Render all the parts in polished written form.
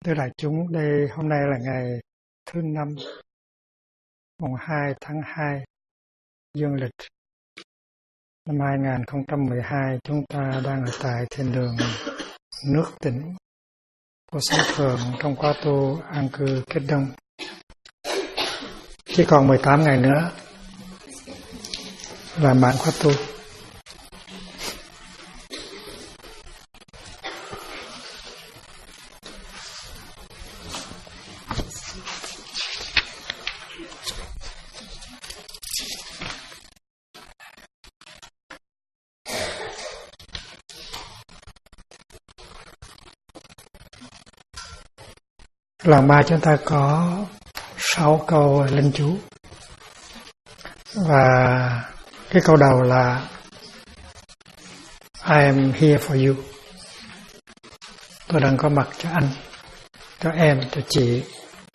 Thưa đại chúng, đây hôm nay là ngày thứ năm, mùng 2 tháng 2 dương lịch năm 2012. Chúng ta đang ở tại thiền đường Nước Tĩnh của Sáng Thường trong khóa tu an cư Kết Đông. Chỉ còn 18 ngày nữa là mãn khóa tu. Lần 3 chúng ta có 6 câu linh chú. Và cái câu đầu là I am here for you. Tôi đang có mặt cho anh, cho em, cho chị.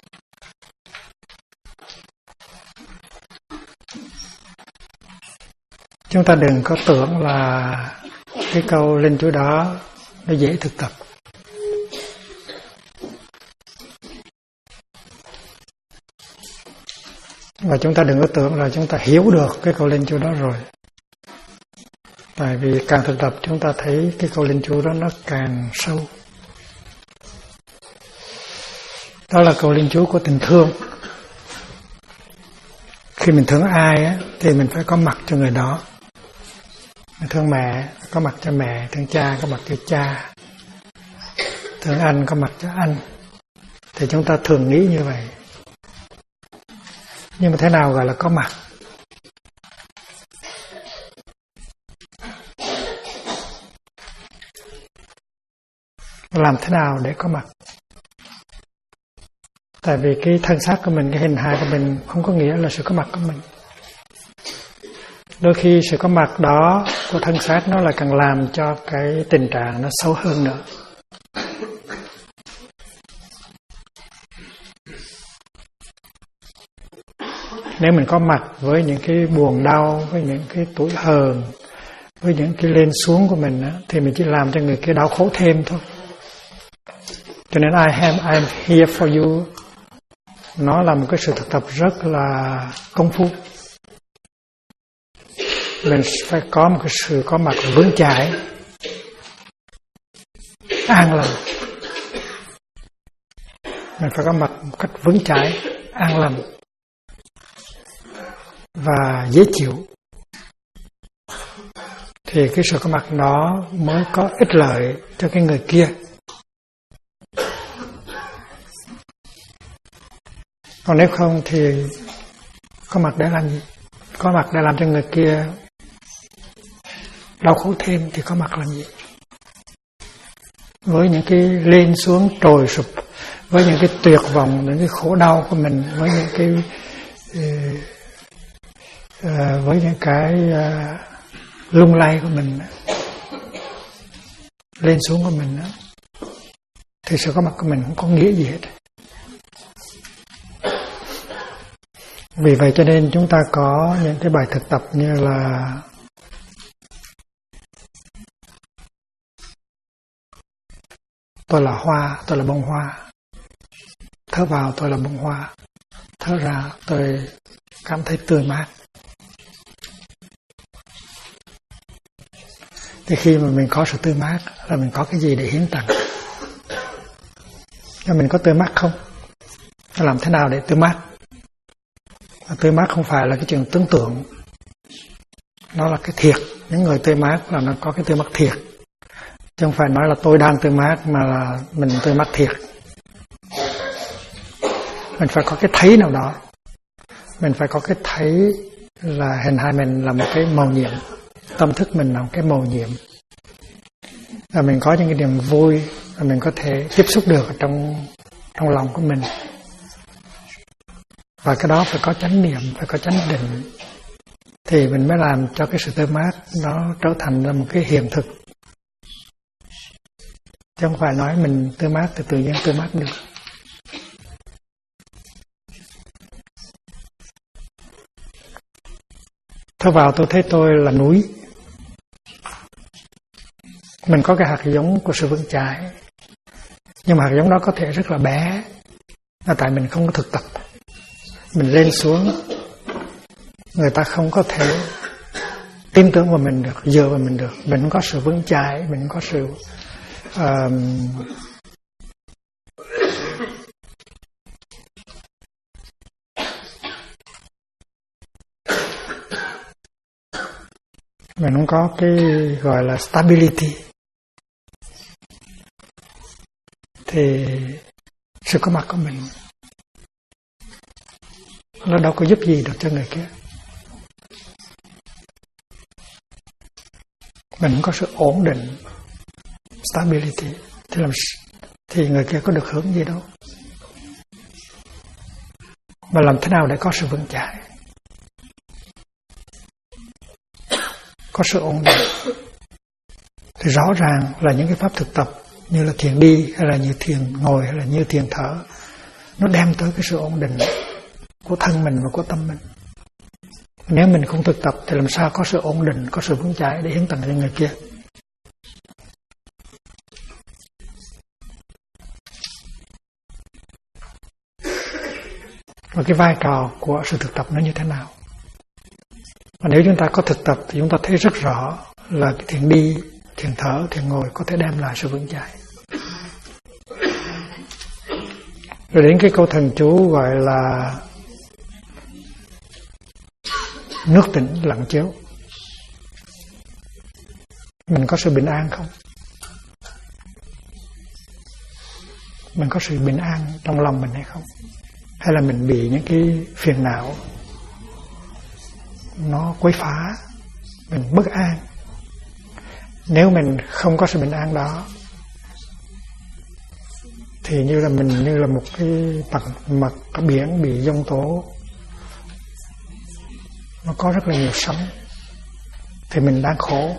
Chúng ta đừng có tưởng là cái câu linh chú đó nó dễ thực tập. Và chúng ta đừng có tưởng là chúng ta hiểu được cái câu linh chú đó rồi. Tại vì càng thực tập chúng ta thấy cái câu linh chú đó nó càng sâu. Đó là câu linh chú của tình thương. Khi mình thương ai á, thì mình phải có mặt cho người đó. Mình thương mẹ, có mặt cho mẹ. Thương cha, có mặt cho cha. Thương anh, có mặt cho anh. Thì chúng ta thường nghĩ như vậy. Nhưng mà thế nào gọi là có mặt? Làm thế nào để có mặt? Tại vì cái thân xác của mình, cái hình hài của mình không có nghĩa là sự có mặt của mình. Đôi khi sự có mặt đó của thân xác nó lại càng làm cho cái tình trạng nó xấu hơn nữa. Nếu mình có mặt với những cái buồn đau, với những cái tủi hờn, với những cái lên xuống của mình á, thì mình chỉ làm cho người kia đau khổ thêm thôi. Cho nên I am here for you, nó là một cái sự thực tập rất là công phu. Mình phải có một cái sự có mặt vững chãi, an lành. Mình phải có mặt một cách vững chãi, an lành và dễ chịu. Thì cái sự có mặt đó mới có ích lợi cho cái người kia. Còn nếu không thì có mặt để làm gì? Có mặt để làm cho người kia đau khổ thêm thì có mặt làm gì? Với những cái lên xuống trồi sụp, với những cái tuyệt vọng, những cái khổ đau của mình, với những cái lung lay của mình, lên xuống của mình, thì sự có mặt của mình không có nghĩa gì hết. Vì vậy cho nên chúng ta có những cái bài thực tập như là tôi là hoa, tôi là bông hoa. Thở vào tôi là bông hoa. Thở ra tôi cảm thấy tươi mát. Thì khi mà mình có sự tươi mát là mình có cái gì để hiến tặng. Nhưng mình có tươi mát không? Làm thế nào để tươi mát? Tươi mát không phải là cái chuyện tưởng tượng. Nó là cái thiệt. Những người tươi mát là nó có cái tươi mát thiệt. Chứ không phải nói là tôi đang tươi mát mà là mình tươi mát thiệt. Mình phải có cái thấy nào đó. Mình phải có cái thấy là hình hài mình là một cái màu nhiệm. Tâm thức mình là một cái màu nhiệm. Và mình có những cái niềm vui và mình có thể tiếp xúc được ở trong lòng của mình. Và cái đó phải có chánh niệm, phải có chánh định. Thì mình mới làm cho cái sự tươi mát nó trở thành là một cái hiện thực. Chứ không phải nói mình tươi mát thì tự nhiên tươi mát được. Thở vào tôi thấy tôi là núi. Mình có cái hạt giống của sự vững chãi. Nhưng mà hạt giống đó có thể rất là bé, là tại mình không có thực tập. Mình lên xuống, người ta không có thể tin tưởng vào mình được, dựa vào mình được. Mình không có sự vững chãi, mình không có sự mình không có cái gọi là stability, thì sự có mặt của mình nó đâu có giúp gì được cho người kia. Mình không có sự ổn định, stability, thì người kia có được hưởng gì đâu. Mà làm thế nào để có sự vững chãi, có sự ổn định? Thì rõ ràng là những cái pháp thực tập như là thiền đi, hay là như thiền ngồi, hay là như thiền thở, nó đem tới cái sự ổn định của thân mình và của tâm mình. Nếu mình không thực tập thì làm sao có sự ổn định, có sự vững chãi để hiến tặng cho người kia. Và cái vai trò của sự thực tập nó như thế nào? Và nếu chúng ta có thực tập thì chúng ta thấy rất rõ là cái thiền đi, thiền thở, thiền ngồi có thể đem lại sự vững chãi. Rồi đến cái câu thần chú gọi là nước tĩnh lặng chiếu. Mình có sự bình an không? Mình có sự bình an trong lòng mình hay không? Hay là mình bị những cái phiền não nó quấy phá, mình bất an? Nếu mình không có sự bình an đó thì như là một cái mặt biển bị giông tố, nó có rất là nhiều sóng, thì mình đang khổ.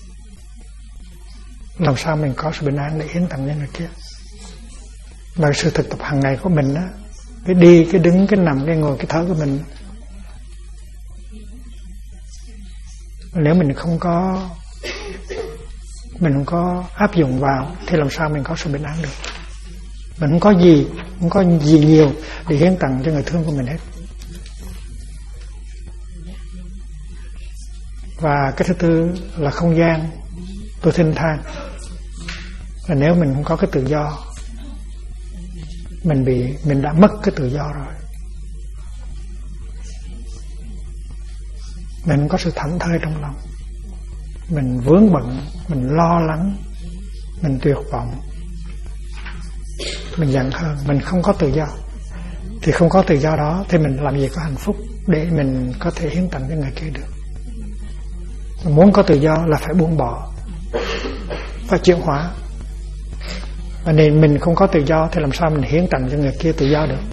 Làm sao mình có sự bình an để hiến tặng cho người kia? Và sự thực tập hàng ngày của mình á, cái đi, cái đứng, cái nằm, cái ngồi, cái thở của mình, nếu mình không có áp dụng vào thì làm sao mình có sự bình an được? Mình không có gì nhiều để hiến tặng cho người thương của mình hết. Và cái thứ tư là không gian. Tôi thinh than là nếu mình không có cái tự do, mình đã mất cái tự do rồi. Mình không có sự thảnh thơi trong lòng, mình vướng bận, mình lo lắng, mình tuyệt vọng, mình giận hờn, mình không có tự do. Thì không có tự do đó thì mình làm gì có hạnh phúc để mình có thể hiến tặng cho người kia được? Mình muốn có tự do là phải buông bỏ, phải chuyển hóa. Và nên mình không có tự do thì làm sao mình hiến tặng cho người kia tự do được?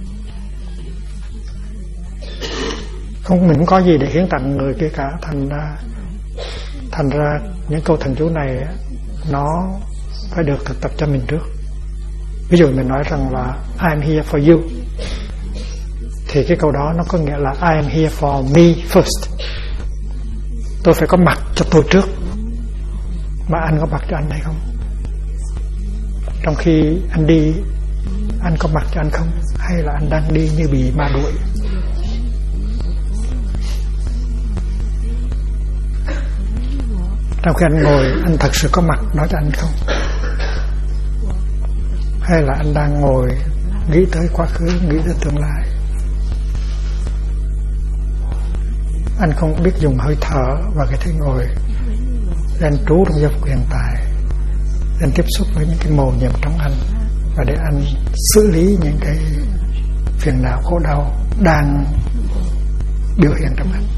Mình không có gì để hiến tặng người kia cả. Thành ra những câu thần chú này nó phải được thực tập cho mình trước. Ví dụ mình nói rằng là I am here for you, thì cái câu đó nó có nghĩa là I am here for me first. Tôi phải có mặt cho tôi trước. Mà anh có mặt cho anh hay không? Trong khi anh đi, anh có mặt cho anh không? Hay là anh đang đi như bị ma đuổi? Trong khi anh ngồi, anh thật sự có mặt đó cho anh không? Hay là anh đang ngồi nghĩ tới quá khứ, nghĩ tới tương lai? Anh không biết dùng hơi thở và cái thế ngồi để anh trú trong giây phút hiện tại, để anh tiếp xúc với những cái mầu nhiệm trong anh, và để anh xử lý những cái phiền não khổ đau đang biểu hiện trong anh.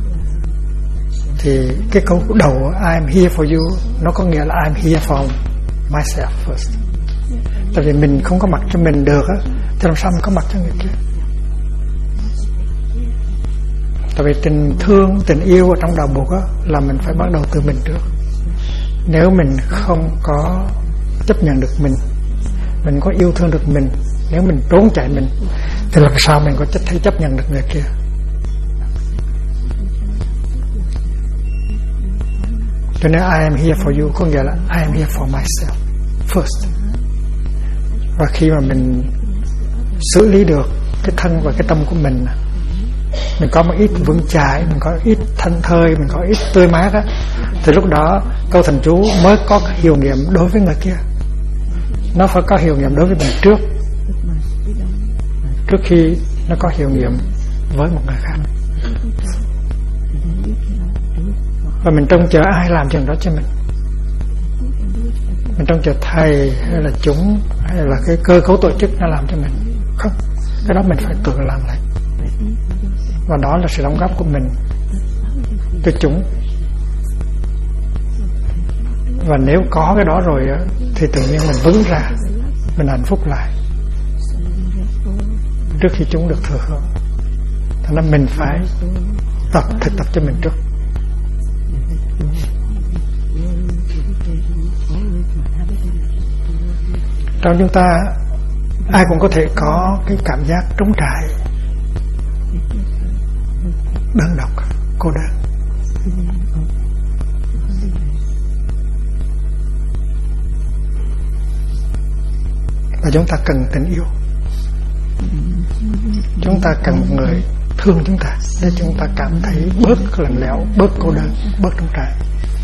Thì cái câu đầu I am here for you nó có nghĩa là I am here for myself first. Tại vì mình không có mặt cho mình được á, thì làm sao mình có mặt cho người kia? Tại vì tình thương, tình yêu ở trong đạo Phật á, là mình phải bắt đầu từ mình trước. Nếu mình không có chấp nhận được mình có yêu thương được mình, nếu mình trốn chạy mình, thì làm sao mình có thể chấp nhận được người kia? Cho nên I am here for you có nghĩa là I am here for myself first. Và khi mà mình xử lý được cái thân và cái tâm của mình có một ít vững chãi, mình có ít thanh thơi, mình có ít tươi mát á, thì lúc đó câu thần chú mới có hiệu nghiệm đối với người kia. Nó phải có hiệu nghiệm đối với mình trước khi nó có hiệu nghiệm với một người khác. Và mình trông chờ ai làm chuyện đó cho mình? Mình trông chờ thầy hay là chúng hay là cái cơ cấu tổ chức nó làm cho mình? Không, cái đó mình phải tự làm lại. Và đó là sự đóng góp của mình cho chúng. Và nếu có cái đó rồi thì tự nhiên mình vững ra, mình hạnh phúc lại trước khi chúng được thừa hưởng. Thành ra mình phải thực tập cho mình trước. Trong chúng ta ai cũng có thể có cái cảm giác trống trải, đơn độc, cô đơn. Và chúng ta cần tình yêu. Chúng ta cần một người thương chúng ta để chúng ta cảm thấy bớt lạnh lẽo, bớt cô đơn, bớt trống trải.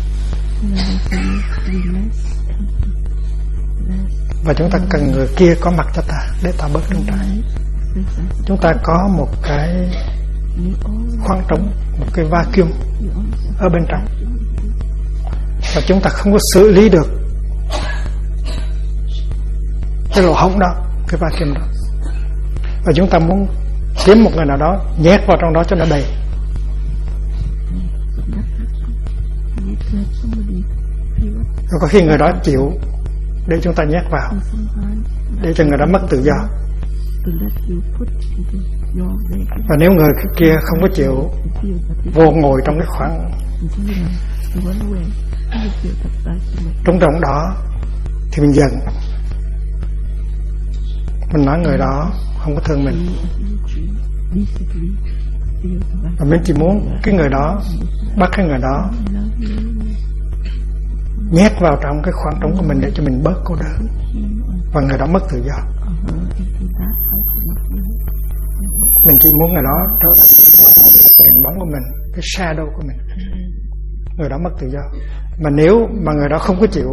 Và chúng ta cần người kia có mặt cho ta để ta bớt trống trải. Chúng ta có một cái khoảng trống, một cái vacuum ở bên trong, và chúng ta không có xử lý được cái lỗ hổng đó, cái vacuum đó, và chúng ta muốn kiếm một người nào đó nhét vào trong đó cho nó đầy. Rồi có khi người đó chịu để chúng ta nhét vào, để cho người đó mất tự do. Và nếu người kia không có chịu vô ngồi trong cái khoảng trống rỗng đó thì mình giận, mình nói người đó không có thương mình. Và mình chỉ muốn cái người đó, bắt cái người đó nhét vào trong cái khoảng trống của mình để cho mình bớt cô đơn, và người đó mất tự do. Mình chỉ muốn người đó trở thành hình bóng của mình, cái shadow của mình, người đó mất tự do. Mà nếu mà người đó không có chịu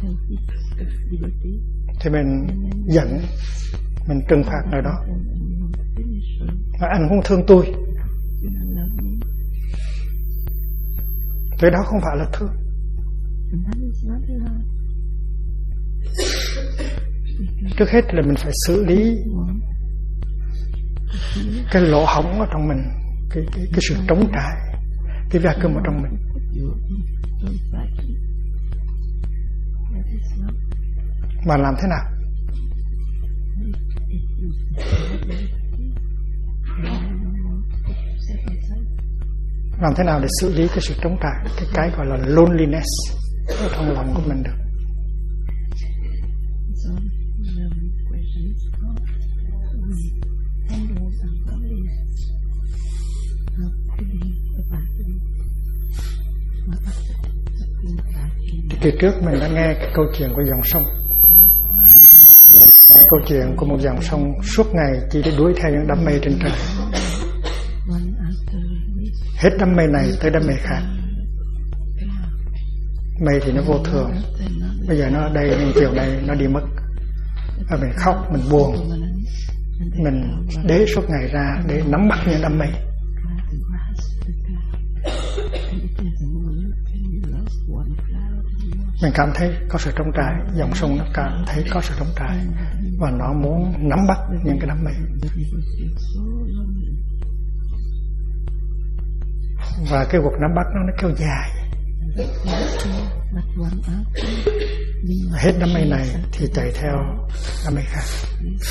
thì mình giận, mình trừng phạt người đó. Mà anh không thương tôi, cái đó không phải là thương. Trước hết là mình phải xử lý cái lỗ hổng ở trong mình, cái sự trống trải, cái vacuum ở trong mình. Mà làm thế nào? Làm thế nào để xử lý cái sự trống trải, cái gọi là loneliness ở trong lòng của mình được? Kỳ trước mình đã nghe cái câu chuyện của dòng sông. Câu chuyện của một dòng sông suốt ngày chỉ để đuổi theo những đám mây trên trời. Hết đám mây này tới đám mây khác. Mây thì nó vô thường, bây giờ nó ở đây nhưng chiều nay nó đi mất. Và mình khóc, mình buồn, mình đế suốt ngày ra để nắm bắt những đám mây. Mình cảm thấy có sự trống trải, dòng sông nó cảm thấy có sự trống trải, và nó muốn nắm bắt những cái đám mây. Và cái cuộc nắm bắt nó kéo dài. Hết đám mây này thì chạy theo đám mây khác,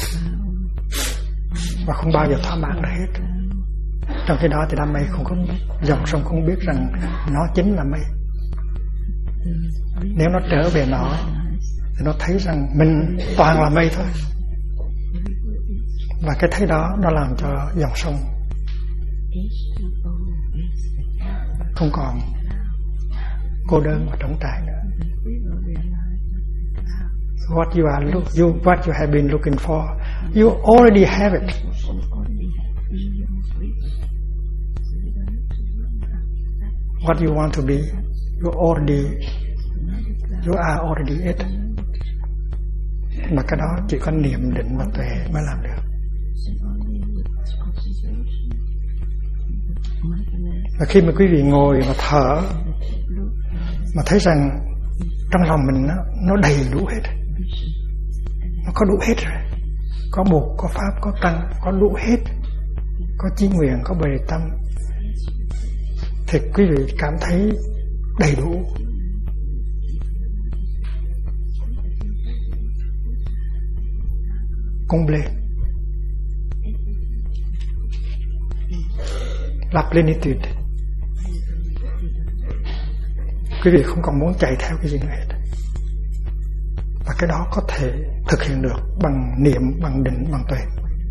và không bao giờ thỏa mãn được hết. Trong khi đó thì đám mây không có, dòng sông không biết rằng nó chính là mây. Nếu nó trở về nó thì nó thấy rằng mình toàn là mây thôi. Và cái thấy đó nó làm cho dòng sông không còn cô đơn và trống trải nữa. what you have been looking for, you already have it. What you want to be, you are already it. Mà cái đó chỉ có niệm định và tuệ mới làm được. Và khi mà quý vị ngồi mà thở, mà thấy rằng trong lòng mình nó đầy đủ hết, nó có đủ hết rồi, có Bụt, có Pháp, có Tăng, có đủ hết, có chí nguyện, có bề tâm, thì quý vị cảm thấy đầy đủ. Comble, la plénitude. Quý vị không còn muốn chạy theo cái gì nữa hết. Và cái đó có thể thực hiện được bằng niệm, bằng định, bằng tuệ.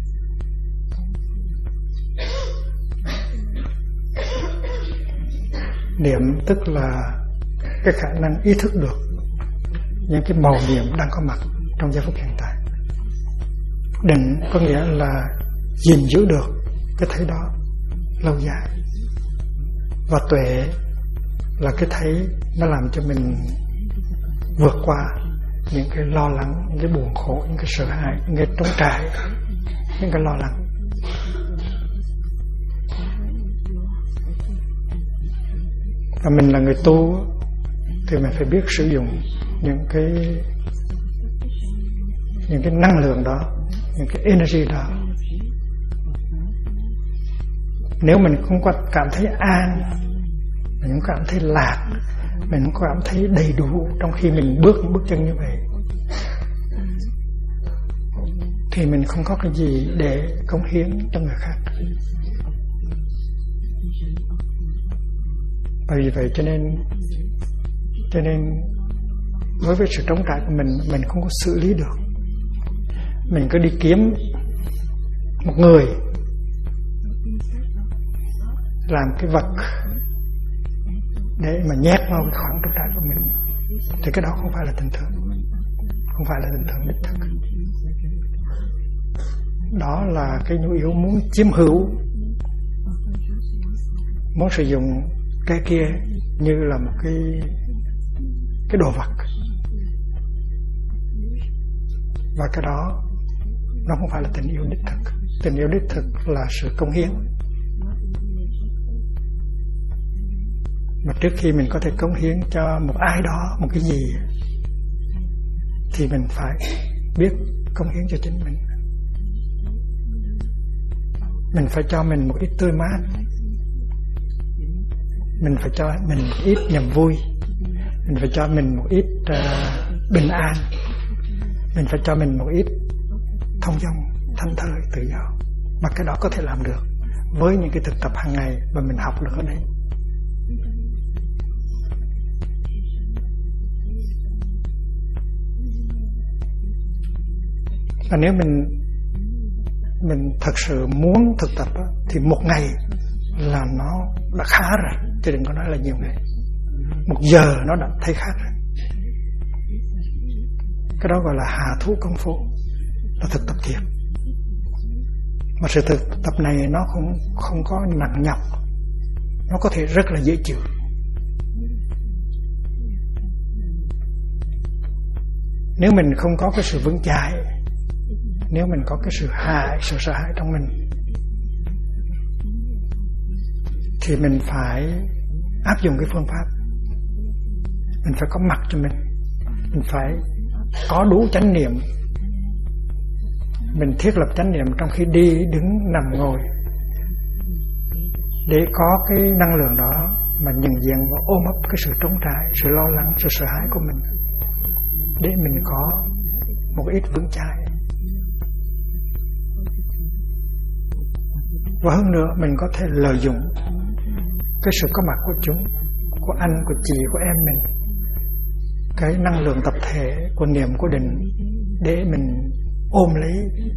Niệm tức là cái khả năng ý thức được những cái màu nhiệm đang có mặt trong giây phút hiện tại. Định có nghĩa là gìn giữ được cái thấy đó lâu dài. Và tuệ là cái thấy nó làm cho mình vượt qua những cái lo lắng, những cái buồn khổ, những cái sợ hãi, những cái trống trải, những cái lo lắng. Và mình là người tu thì mình phải biết sử dụng những cái năng lượng đó, những cái energy đó. Nếu mình không có cảm thấy an, mình không cảm thấy lạc, mình không cảm thấy đầy đủ trong khi mình bước chân như vậy, thì mình không có cái gì để cống hiến cho người khác. Bởi vì vậy cho nên với sự trống trải của mình không có xử lý được. Mình cứ đi kiếm một người làm cái vật để mà nhét vào cái khoảng trống trải của mình, thì cái đó không phải là tình thương, không phải là tình thương đích thực. Đó là cái nhu yếu muốn chiếm hữu, muốn sử dụng cái kia như là một cái đồ vật. Và cái đó nó không phải là tình yêu đích thực. Tình yêu đích thực là sự cống hiến. Mà trước khi mình có thể cống hiến cho một ai đó một cái gì thì mình phải biết cống hiến cho chính mình. Mình phải cho mình một ít tươi mát, mình phải cho mình một ít niềm vui, mình phải cho mình một ít bình an, mình phải cho mình một ít thông dong, thanh thơi, tự do. Mà cái đó có thể làm được với những cái thực tập hàng ngày mà mình học được ở đây. Và nếu mình thật sự muốn thực tập thì một ngày là nó đã khá rồi, chứ đừng có nói là nhiều ngày. Một giờ nó đã thấy khác rồi. Cái đó gọi là hạ thú công phu, là thực tập thiền. Mà sự thực tập này nó không có nặng nhọc, nó có thể rất là dễ chịu. Nếu mình không có cái sự vững chãi, nếu mình có cái sự sợ hãi trong mình, thì mình phải áp dụng cái phương pháp. Mình phải có mặt cho mình phải có đủ chánh niệm. Mình thiết lập chánh niệm trong khi đi, đứng, nằm, ngồi, để có cái năng lượng đó mà nhận diện và ôm ấp cái sự trống trải, sự lo lắng, sự sợ hãi của mình, để mình có một ít vững chãi. Và hơn nữa mình có thể lợi dụng cái sự có mặt của chúng, của anh, của chị, của em mình, cái năng lượng tập thể của niệm, của định, để mình ôm lấy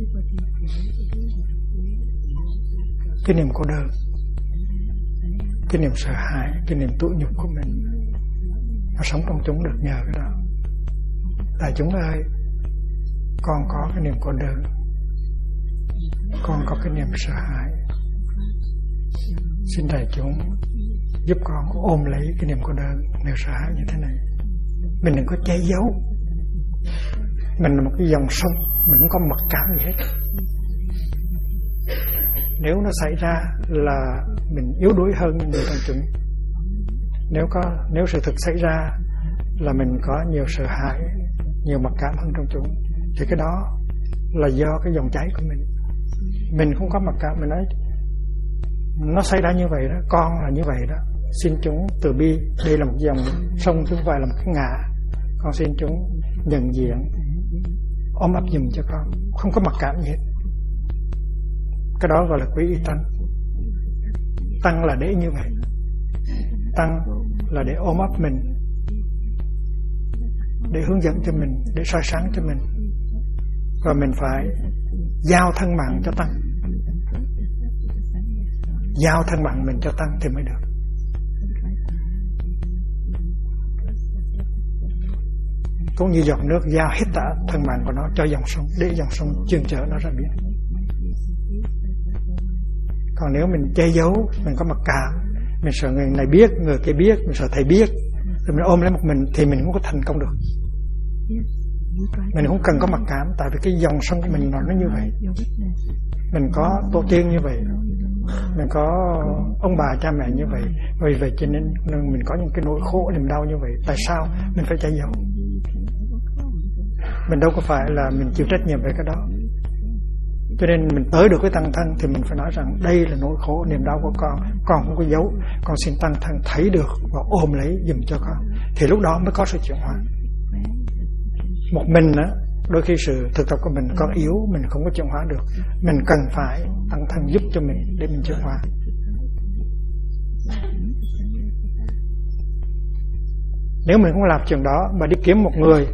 cái niềm cô đơn, cái niềm sợ hãi, cái niềm tủi nhục của mình, và sống trong chúng được nhờ cái đó. Đại chúng ơi, con có cái niềm cô đơn, con có cái niềm sợ hãi. Xin đại chúng giúp con ôm lấy cái niềm cô đơn, niềm sợ hãi như thế này. Mình đừng có che giấu. Mình là một cái dòng sông, mình không có mặc cảm gì hết. Nếu nó xảy ra là mình yếu đuối hơn người trong chúng. Nếu sự thực xảy ra là mình có nhiều sợ hãi, nhiều mặc cảm hơn trong chúng, thì cái đó là do cái dòng chảy của mình. Mình không có mặc cảm, mình nói nó xảy ra như vậy đó, con là như vậy đó. Xin chúng từ bi, đây là một dòng sông chứ không phải là một cái ngã. Con xin chúng nhận diện, ôm ấp giùm cho con, không có mặc cảm gì hết. Cái đó gọi là quý y tăng. Tăng là để như vậy. Tăng là để ôm ấp mình, để hướng dẫn cho mình, để soi sáng cho mình. Và mình phải giao thân mạng cho Tăng. Giao thân mạng mình cho Tăng thì mới được. Cũng như giọt nước giao hết cả thân mạng của nó cho dòng sông, để dòng sông chuyên chở nó ra biển. Còn nếu mình che giấu, mình có mặc cảm, mình sợ người này biết, người kia biết, mình sợ thầy biết, rồi mình ôm lấy một mình thì mình không có thành công được. Mình không cần có mặc cảm, tại vì cái dòng sông của mình nó như vậy. Mình có tổ tiên như vậy, mình có ông bà cha mẹ như vậy, vì vậy cho nên mình có những cái nỗi khổ niềm đau như vậy. Tại sao mình phải che giấu? Mình đâu có phải là mình chịu trách nhiệm về cái đó. Cho nên mình tới được cái tăng thân thì mình phải nói rằng đây là nỗi khổ niềm đau của con không có giấu, con xin tăng thân thấy được và ôm lấy giùm cho con, thì lúc đó mới có sự chuyển hóa. Một mình á, đôi khi sự thực tập của mình còn yếu, mình không có chuyển hóa được, mình cần phải tăng thân giúp cho mình để mình chuyển hóa. Nếu mình không làm chuyện đó mà đi kiếm một người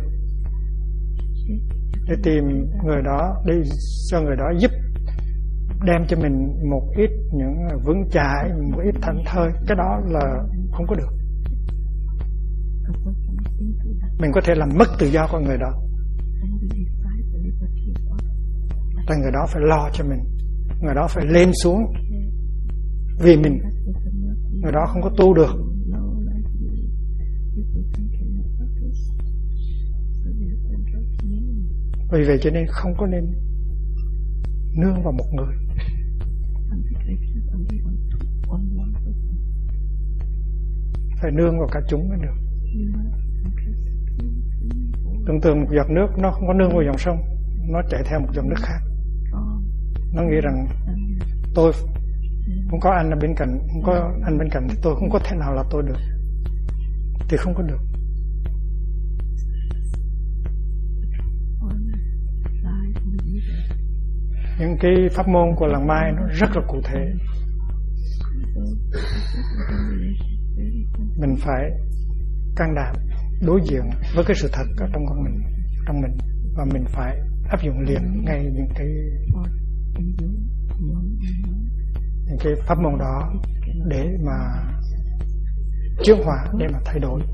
để tìm người đó, để cho người đó giúp đem cho mình một ít những vững chãi, một ít thảnh thơi, cái đó là không có được. Mình có thể làm mất tự do của người đó. Tại người đó phải lo cho mình, người đó phải lên xuống vì mình, người đó không có tu được. Vì vậy cho nên không có nên nương vào một người. Phải nương vào cả chúng mới được. Tưởng tượng một giọt nước nó không có nương vào dòng sông, nó chạy theo một dòng nước khác. Nó nghĩ rằng tôi không có anh ở bên cạnh, không có anh bên cạnh thì tôi không có thể nào là tôi được. Thì không có được. Những cái pháp môn của làng Mai nó rất là cụ thể. Mình phải can đảm đối diện với cái sự thật ở trong mình và mình phải áp dụng liền ngay những cái pháp môn đó để mà chuyển hóa, để mà thay đổi.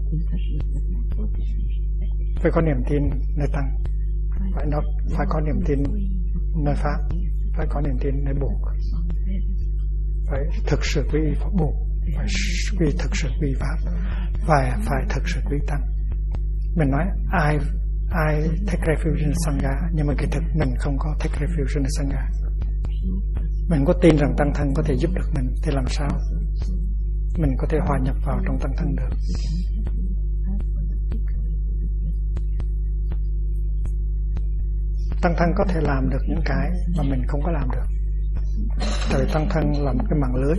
Phải có niềm tin nơi Tăng, phải có niềm tin nơi Pháp, phải có niềm tin nơi Bụt, phải thực sự quy y Pháp Bụt, phải thực sự quy y Pháp, và phải thực sự quy y Tăng. Mình nói ai take refuge in Sangha, nhưng mà kỳ thực mình không có take refuge in Sangha. Mình có tin rằng Tăng thân có thể giúp được mình, thì làm sao mình có thể hòa nhập vào trong Tăng thân được? Tăng thân có thể làm được những cái mà mình không có làm được. Tại tăng thân là một cái mạng lưới.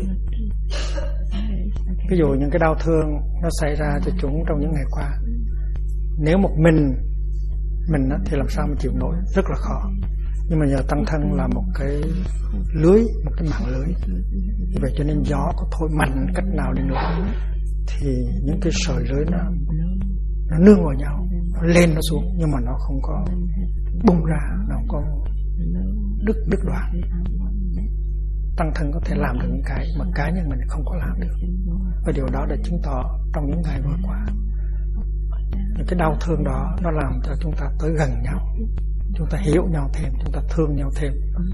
Ví dụ những cái đau thương nó xảy ra cho chúng trong những ngày qua, nếu một mình thì làm sao mà chịu nổi, rất là khó. Nhưng mà nhờ tăng thân là một cái lưới, một cái mạng lưới. Vì vậy cho nên gió có thổi mạnh cách nào đi nữa thì những cái sợi lưới nó nương vào nhau, nó lên nó xuống, nhưng mà nó không có bung ra, nó không có đứt đoạn. Tăng thân có thể làm được những cái mà cá nhân mình không có làm được, và điều đó đã chứng tỏ trong những ngày vừa qua. Những cái đau thương đó nó làm cho chúng ta tới gần nhau, chúng ta hiểu nhau thêm, chúng ta thương nhau thêm.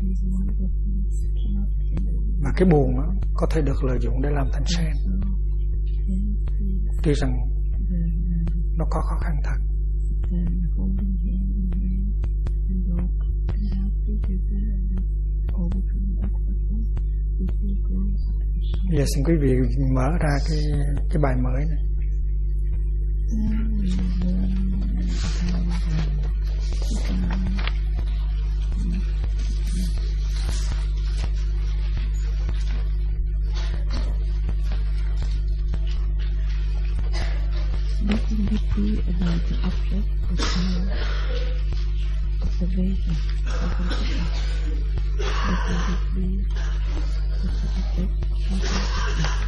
Và cái buồn đó có thể được lợi dụng để làm thành sen. Tuy rằng nó có khó khăn thật. Bây giờ xin quý vị mở ra cái bài mới này. Nothing would be about the object of power, observation, or consciousness. Nothing would be the subject of consciousness.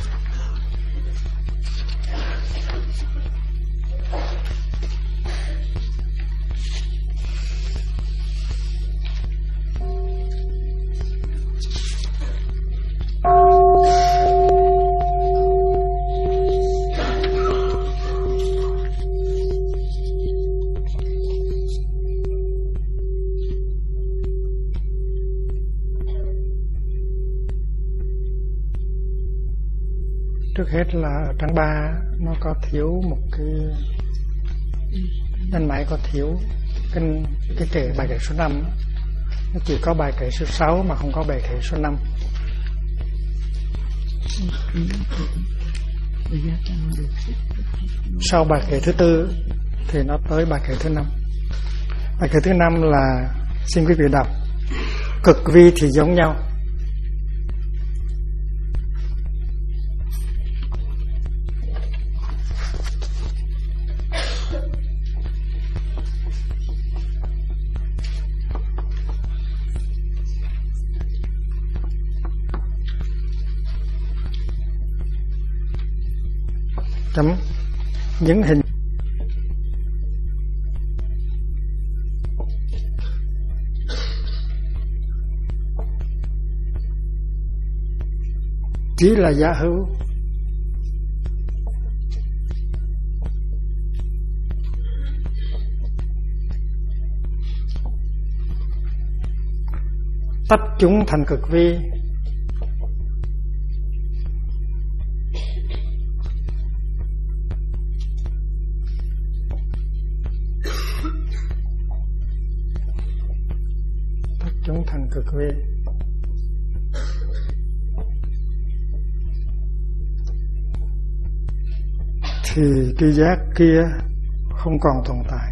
Trước hết là ở trang 3 nó có thiếu một cái nhân máy, có thiếu cái kệ bài kệ số 5. Nó chỉ có bài kệ số 6 mà không có bài kệ số 5. Sau bài kệ thứ 4 thì nó tới bài kệ thứ 5. Bài kệ thứ 5 là xin quý vị đọc: cực vi thì giống nhau. Những hình chỉ là giả hữu, tách chúng thành cực vi. Chúng thành cực vi thì cái giác kia không còn tồn tại.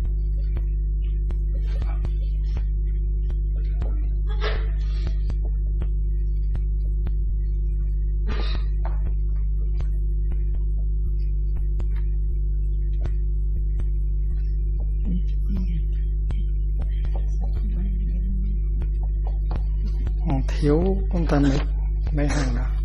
Thiếu chúng ta mấy hàng đó.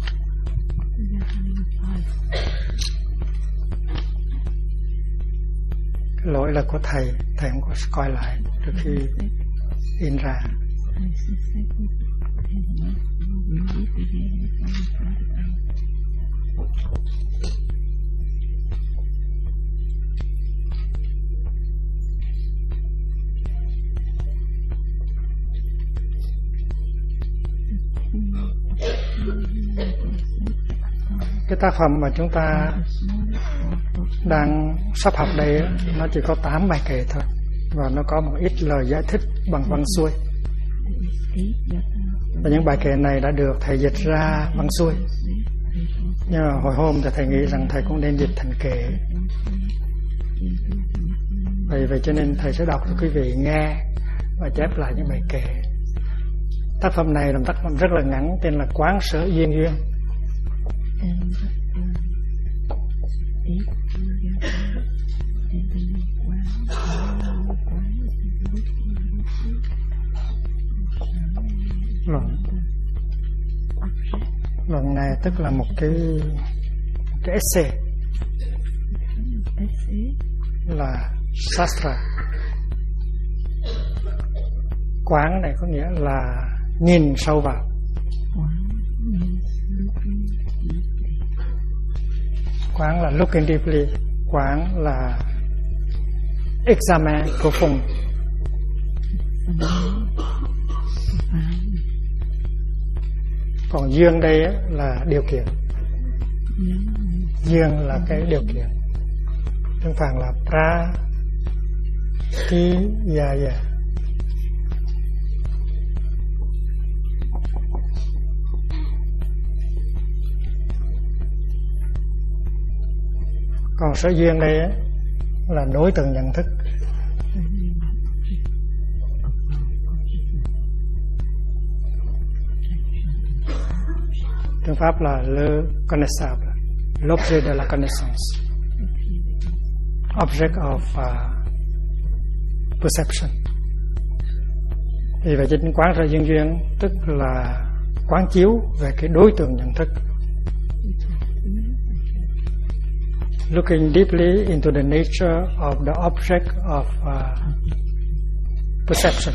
Cái lỗi là của thầy không có coi lại trước khi in ra. Cái tác phẩm mà chúng ta đang sắp học đây nó chỉ có 8 bài kệ thôi, và nó có một ít lời giải thích bằng văn xuôi. Và những bài kệ này đã được thầy dịch ra văn xuôi, nhưng mà hồi hôm thì thầy nghĩ rằng thầy cũng nên dịch thành kệ. Vậy cho nên thầy sẽ đọc cho quý vị nghe và chép lại những bài kệ. Tác phẩm này là một tác phẩm rất là ngắn, tên là Quán Sở Duyên Duyên. Luận này tức là một cái essay, là Shastra. Quán này có nghĩa là nhìn sâu vào. Quán là looking deeply. Quán là examine profund. Còn duyên đây là điều kiện. Duyên là cái điều kiện. Tiếng Phạn là pratiyaya. Còn sở duyên đây là đối tượng nhận thức. Tiếng Pháp là le connaissable, l'objet de la connaissance, object of perception. Thì về chính quán ra duyên tức là quán chiếu về cái đối tượng nhận thức. Looking deeply into the nature of the object of perception.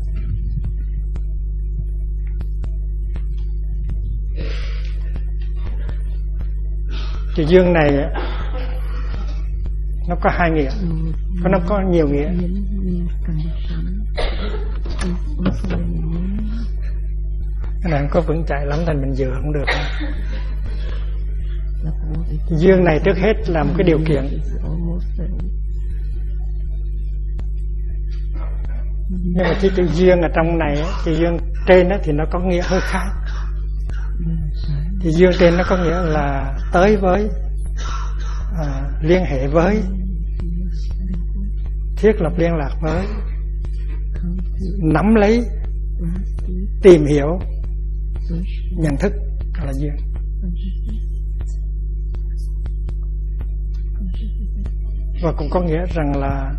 Thì duyên này nó có hai nghĩa, nó có nhiều nghĩa. Cái này không có vững chạy lắm thành mình dựa không được. Duyên này trước hết là một cái điều kiện. Nhưng mà cái duyên ở trong này, cái duyên trên thì nó có nghĩa hơi khác. Thì duyên trên nó có nghĩa là tới với, liên hệ với, thiết lập liên lạc với, nắm lấy, tìm hiểu, nhận thức là duyên. Và cũng có nghĩa rằng là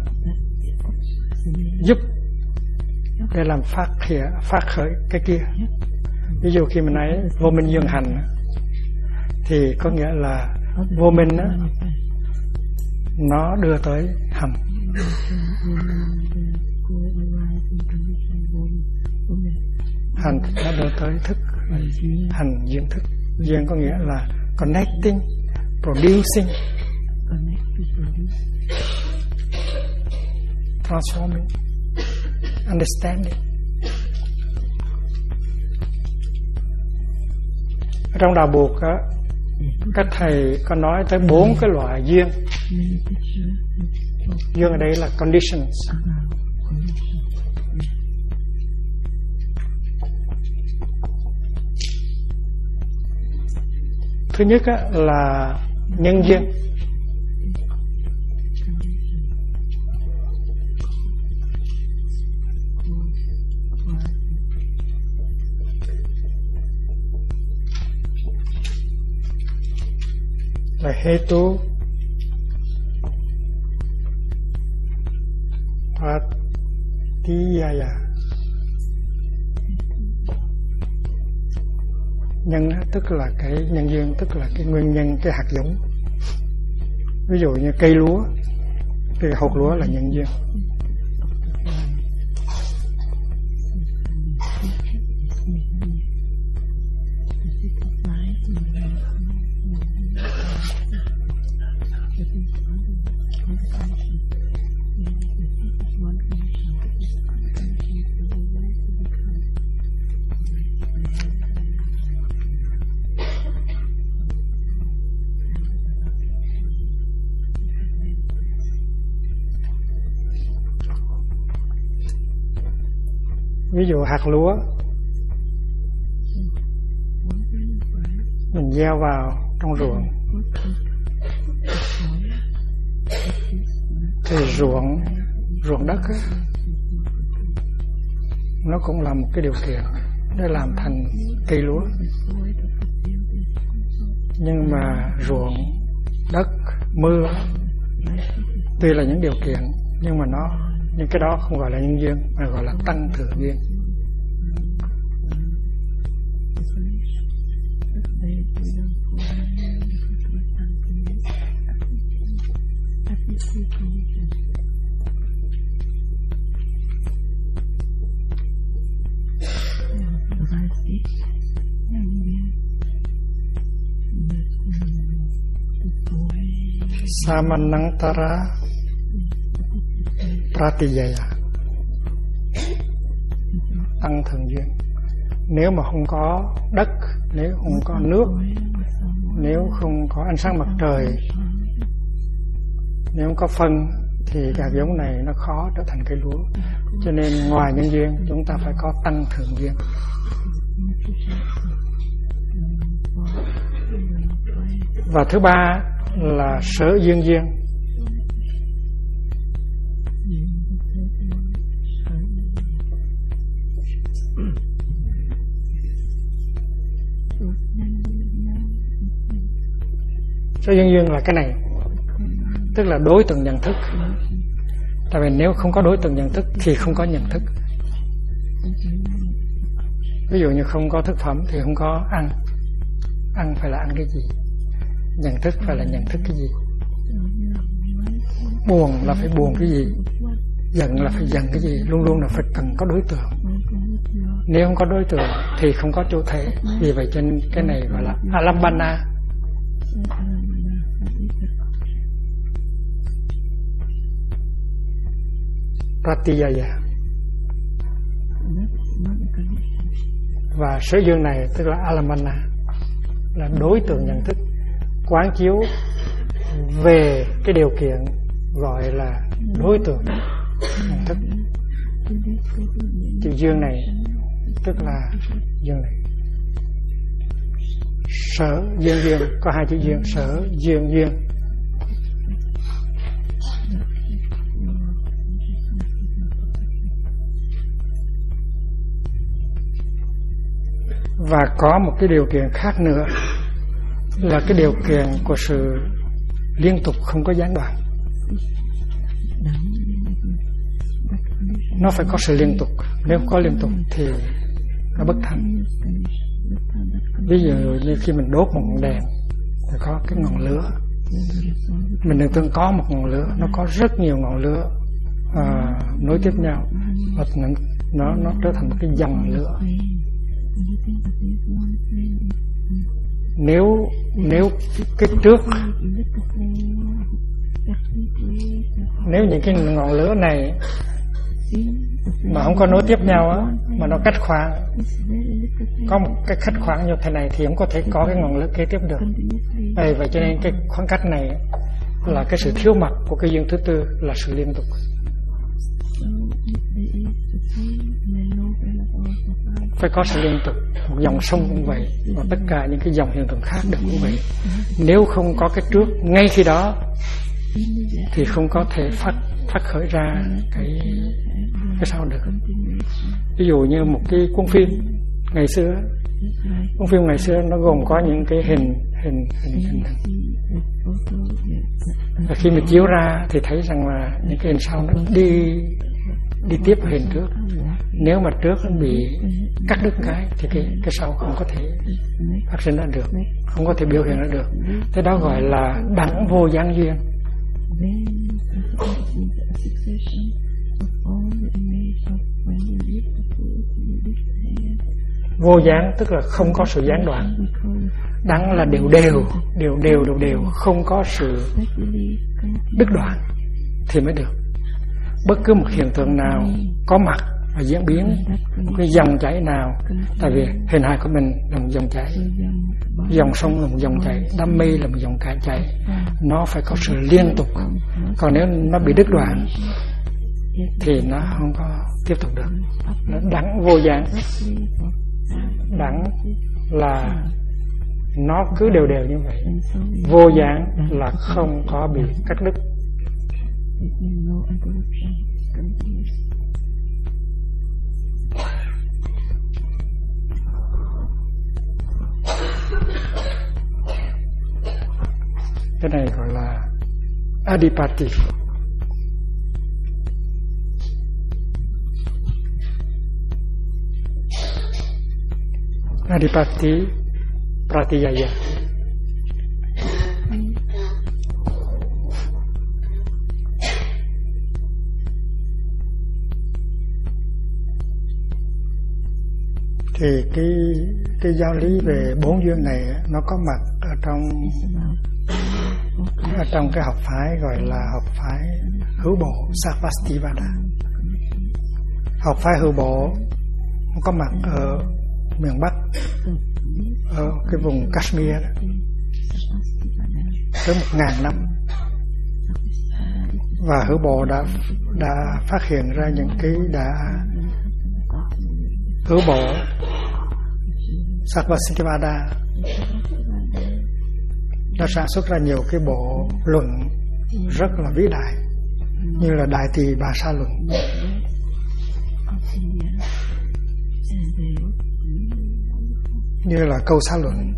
giúp để làm phát khởi cái kia. Ví dụ khi mình nói vô minh duyên hành thì có nghĩa là vô minh đó, nó đưa tới hành. Hành nó đưa tới thức, hành duyên thức. Duyên có nghĩa là connecting, producing, transforming, understanding. Trong đạo Buộc á, các thầy có nói tới 4 cái loại duyên. Duyên ở đây là conditions. Thứ nhất á, là nhân duyên. Là hetu pratiyaya. Nhân tức là cái nhân duyên, tức là cái nguyên nhân, cái hạt giống. Ví dụ như cây lúa, cái hột lúa là nhân duyên. Ví dụ hạt lúa mình gieo vào trong ruộng thì ruộng đất ấy, nó cũng là một cái điều kiện để làm thành cây lúa. Nhưng mà ruộng, đất, mưa tuy là những điều kiện nhưng mà những cái đó không gọi là nhân duyên mà gọi là tăng thượng duyên. Samanantara pratiyaya. tăng thượng duyên. Nếu mà không có đất, nếu không có nước, nếu không có ánh sáng mặt trời, nếu không có phân thì hạt giống này nó khó trở thành cây lúa. Cho nên ngoài nhân duyên chúng ta phải có tăng thượng duyên. Và thứ ba là sở duyên duyên. Sở duyên duyên là cái này, tức là đối tượng nhận thức. Tại vì nếu không có đối tượng nhận thức thì không có nhận thức. Ví dụ như không có thức phẩm thì không có ăn. Ăn phải là ăn cái gì? Nhận thức phải là nhận thức cái gì? Buồn là phải buồn cái gì? Giận là phải giận cái gì? Luôn luôn là phải cần có đối tượng. Nếu không có đối tượng thì không có chỗ thể. Vì vậy cho nên cái này gọi là Alambana. Pratiyaya. Và sở duyên này tức là Alambana, là đối tượng nhận thức, quán chiếu về cái điều kiện gọi là đối tượng nhận thức. Chữ duyên này tức là duyên này. Sở duyên duyên có hai chữ duyên, sở duyên duyên. Và có một cái điều kiện khác nữa là cái điều kiện của sự liên tục không có gián đoạn. Nó phải có sự liên tục. Nếu không có liên tục thì nó bất thành. Ví dụ như khi mình đốt một ngọn đèn thì có cái ngọn lửa. Mình đừng tưởng có một ngọn lửa, nó có rất nhiều ngọn lửa nối tiếp nhau và nó trở thành một cái dòng lửa. Nếu cái trước, nếu những cái ngọn lửa này mà không có nối tiếp nhau á, mà nó cách khoảng, có một cái cách khoảng như thế này thì không có thể có cái ngọn lửa kế tiếp được. Vậy cho nên cái khoảng cách này là cái sự thiếu mặt của cái duyên thứ tư, là sự liên tục. Phải có sự liên tục. Một dòng sông cũng vậy, và tất cả những cái dòng hiện tượng khác đều cũng vậy. Nếu không có cái trước ngay khi đó thì không có thể phát khởi ra cái sau được. Ví dụ như một cái cuốn phim ngày xưa, cuốn phim ngày xưa nó gồm có những cái hình. Và khi mình chiếu ra thì thấy rằng là những cái hình sau nó đi tiếp vào hình trước. Nếu mà trước nó bị cắt đứt thì cái sau không có thể phát sinh ra được, không có thể biểu hiện ra được. Thế đó gọi là đẳng vô gián duyên. Vô gián tức là không có sự gián đoạn. Đẳng là đều, không có sự đứt đoạn thì mới được. Bất cứ một hiện tượng nào có mặt và diễn biến, một cái dòng chảy nào, tại vì hình hài của mình là một dòng chảy, dòng sông là một dòng chảy, đám mây là một dòng chảy, nó phải có sự liên tục. Còn nếu nó bị đứt đoạn thì nó không có tiếp tục được. Nó đẳng vô gián. Đẳng là nó cứ đều như vậy. Vô gián là không có bị cắt đứt. Cái này gọi là Adipati. Adipati Pratiyaya. Thì cái giáo lý về bốn duyên này nó có mặt ở trong cái học phái gọi là học phái hữu bộ Sarvastivada. Học phái hữu bộ có mặt ở miền Bắc, ở cái vùng Kashmir đó, tới 1000 năm. Và Hữu Bộ đã phát hiện ra những cái Hữu Bộ Sarvastivada đã sản xuất ra nhiều cái bộ luận rất là vĩ đại, như là Đại Tỳ Bà Sa Luận, như là Câu Xá Luận.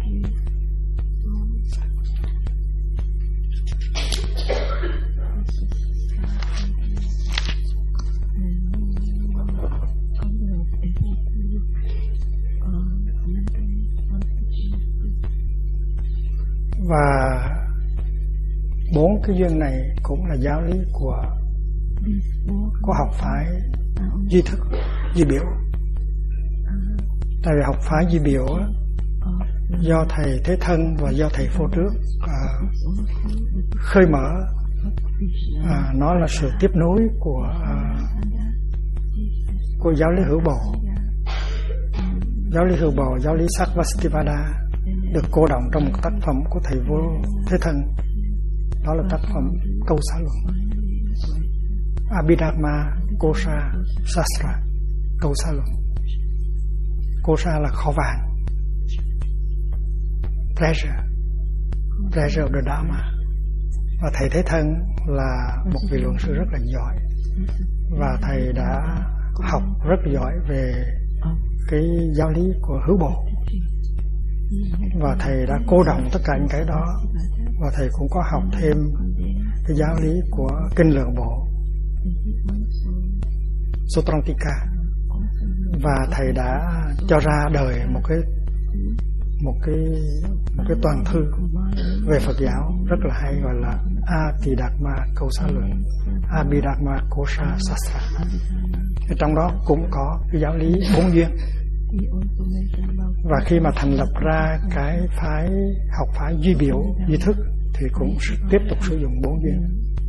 Và 4 cái duyên này cũng là giáo lý của học phái duy thức, duy biểu. Tại vì học phái duy biểu do thầy Thế Thân và do thầy Phổ Trước khơi mở, nó là sự tiếp nối của giáo lý Hữu Bộ. Giáo lý Hữu Bộ, giáo lý Sarvastivada được cô đọng trong một tác phẩm của thầy Vô Thế Thân, đó là tác phẩm Câu Xá Luận, Abhidharma Kosha Sastra, Câu Xá Luận. Kosha là kho vàng, treasure of the Dharma. Và thầy Thế Thân là một vị luận sư rất là giỏi, và thầy đã học rất giỏi về cái giáo lý của Hữu Bộ, và thầy đã cô đọng tất cả những cái đó. Và thầy cũng có học thêm cái giáo lý của Kinh Lượng Bộ, Sutrantika, và thầy đã cho ra đời một cái toàn thư về Phật giáo rất là hay, gọi là Atidharma Câu Xá Luận, Abhidharma Kosha Sastra. Trong đó cũng có cái giáo lý 4 duyên. Và khi mà thành lập ra cái học phái duy biểu, duy thức, thì cũng tiếp tục sử dụng 4 duyên.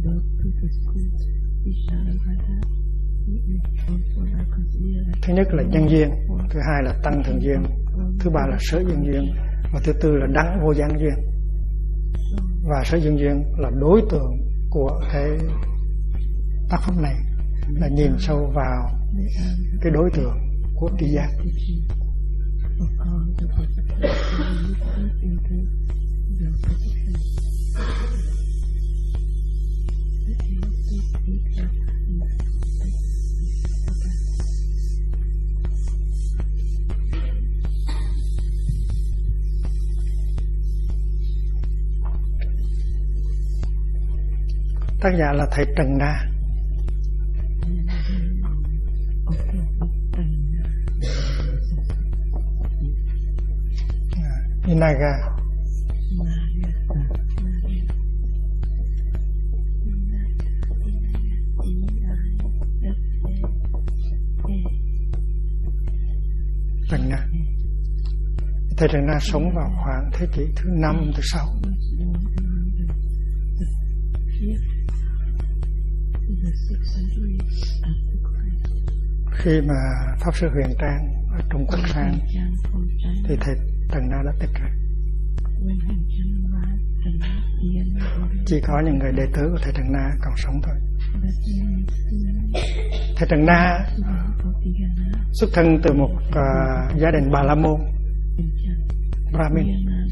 Thứ nhất là nhân duyên, thứ hai là tăng thượng duyên, thứ ba là sở duyên duyên, và thứ tư là đẳng vô gián duyên. Và sở duyên duyên là đối tượng của cái tác phẩm này, là nhìn sâu vào cái đối tượng của tri giác. Tác giả là thầy Trần Na. Inaga. Trần Na. Thầy Trần Na sống vào khoảng thế kỷ thứ 5, thứ 6. Khi mà Pháp Sư Huyền Trang ở Trung Quốc sang thì thầy Trần Na đã tịch rồi. Chỉ có những người đệ tử của thầy Trần Na còn sống thôi. Thầy Trần Na xuất thân từ một gia đình Bà La Môn, Brahmin.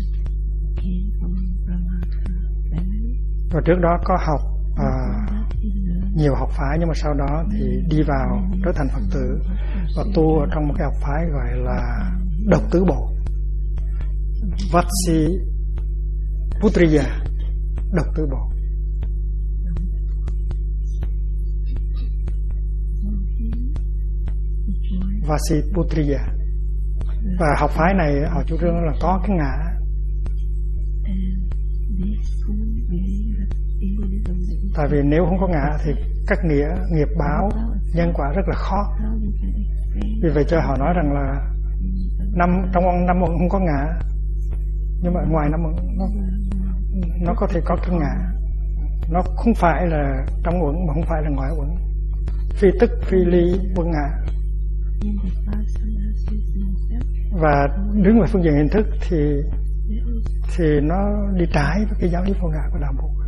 Và trước đó có học nhiều học phái, nhưng mà sau đó thì đi vào trở thành Phật tử và tu ở trong một cái học phái gọi là Độc Tứ Bộ, Vatsi Putriya, Độc Tứ Bộ. Vatsi Putriya. Và học phái này họ chủ trương là có cái ngã. Tại vì nếu không có ngã thì các nghiệp báo, nhân quả rất là khó. Vì vậy cho họ nói rằng là trong năm uẩn không có ngã, nhưng mà ngoài năm uẩn nó có thể có cái ngã. Nó không phải là trong uẩn mà không phải là ngoài uẩn. Phi tức, phi ly, uẩn ngã. Và đứng về phương diện hình thức thì nó đi trái với cái giáo lý vô ngã của Đạo Mục.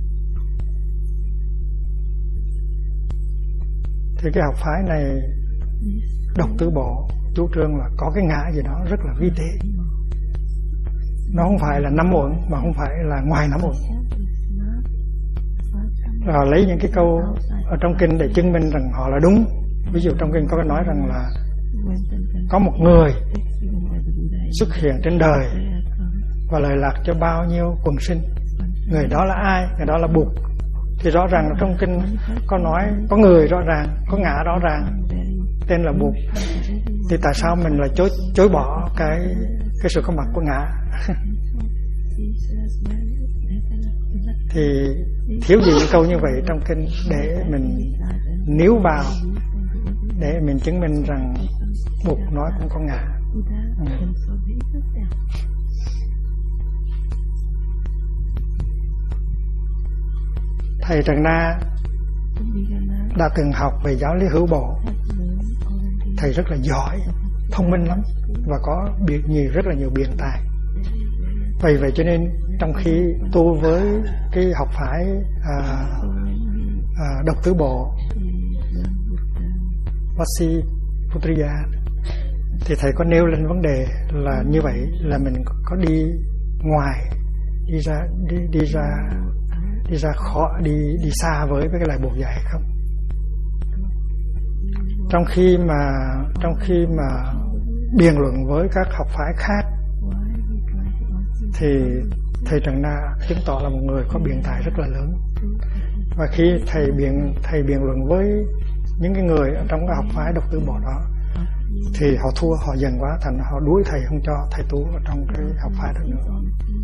Thì cái học phái này Độc Tứ Bộ chủ trương là có cái ngã gì đó rất là vi tế. Nó không phải là năm uẩn mà không phải là ngoài năm uẩn. Rồi lấy những cái câu ở trong kinh để chứng minh rằng họ là đúng. Ví dụ trong kinh có cái nói rằng là có một người xuất hiện trên đời và lợi lạc cho bao nhiêu quần sinh. Người đó là ai? Người đó là Bụt. Thì rõ ràng là trong kinh có nói có người rõ ràng, có ngã rõ ràng tên là Bụt. Thì tại sao mình lại chối bỏ cái sự có mặt của ngã? Thì thiếu gì những câu như vậy trong kinh để mình níu vào, để mình chứng minh rằng Bụt nói cũng có ngã. Thầy Trần Na đã từng học về giáo lý hữu bộ. Thầy rất là giỏi, thông minh lắm và có rất là nhiều biện tài. Vì vậy cho nên trong khi tu với cái học phái Độc Tứ Bộ Vasiputriya thì thầy có nêu lên vấn đề là như vậy là mình có đi ngoài, đi xa với cái lời Bụt dạy hay không? Trong khi mà biện luận với các học phái khác thì thầy Trần Na chứng tỏ là một người có biện tài rất là lớn. Và khi thầy biện luận với những cái người ở trong cái học phái Độc Tứ Bộ đó thì họ thua, họ giận quá, thành họ đuổi thầy, không cho thầy tu ở trong cái học phái đó nữa.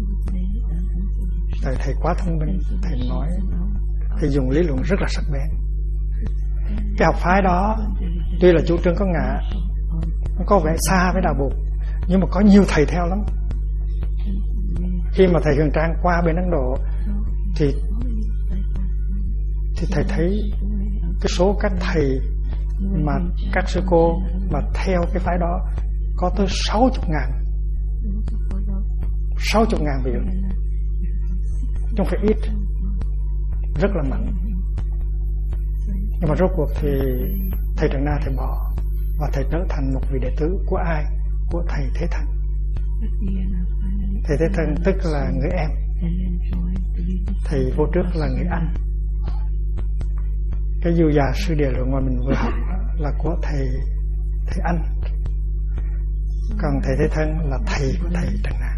Thầy quá thông minh, thầy dùng lý luận rất là sắc bén. Cái học phái đó tuy là chủ trương có ngã, nó có vẻ xa với Đạo Bụt, nhưng mà có nhiều thầy theo lắm. Khi mà thầy Huyền Trang qua bên Ấn Độ thì thầy thấy cái số các thầy mà các sư cô mà theo cái phái đó có tới 60.000 vị, không phải ít, rất là mạnh. Nhưng mà rốt cuộc thì thầy Trần Na thầy bỏ và thầy trở thành một vị đệ tử của ai? Của thầy Thế Thân. Thầy Thế Thân tức là người em, thầy vô trước là người anh. Cái Du Già Sư Địa Luận mà mình vừa học là của thầy anh, còn thầy Thế Thân là thầy của thầy Trần Na.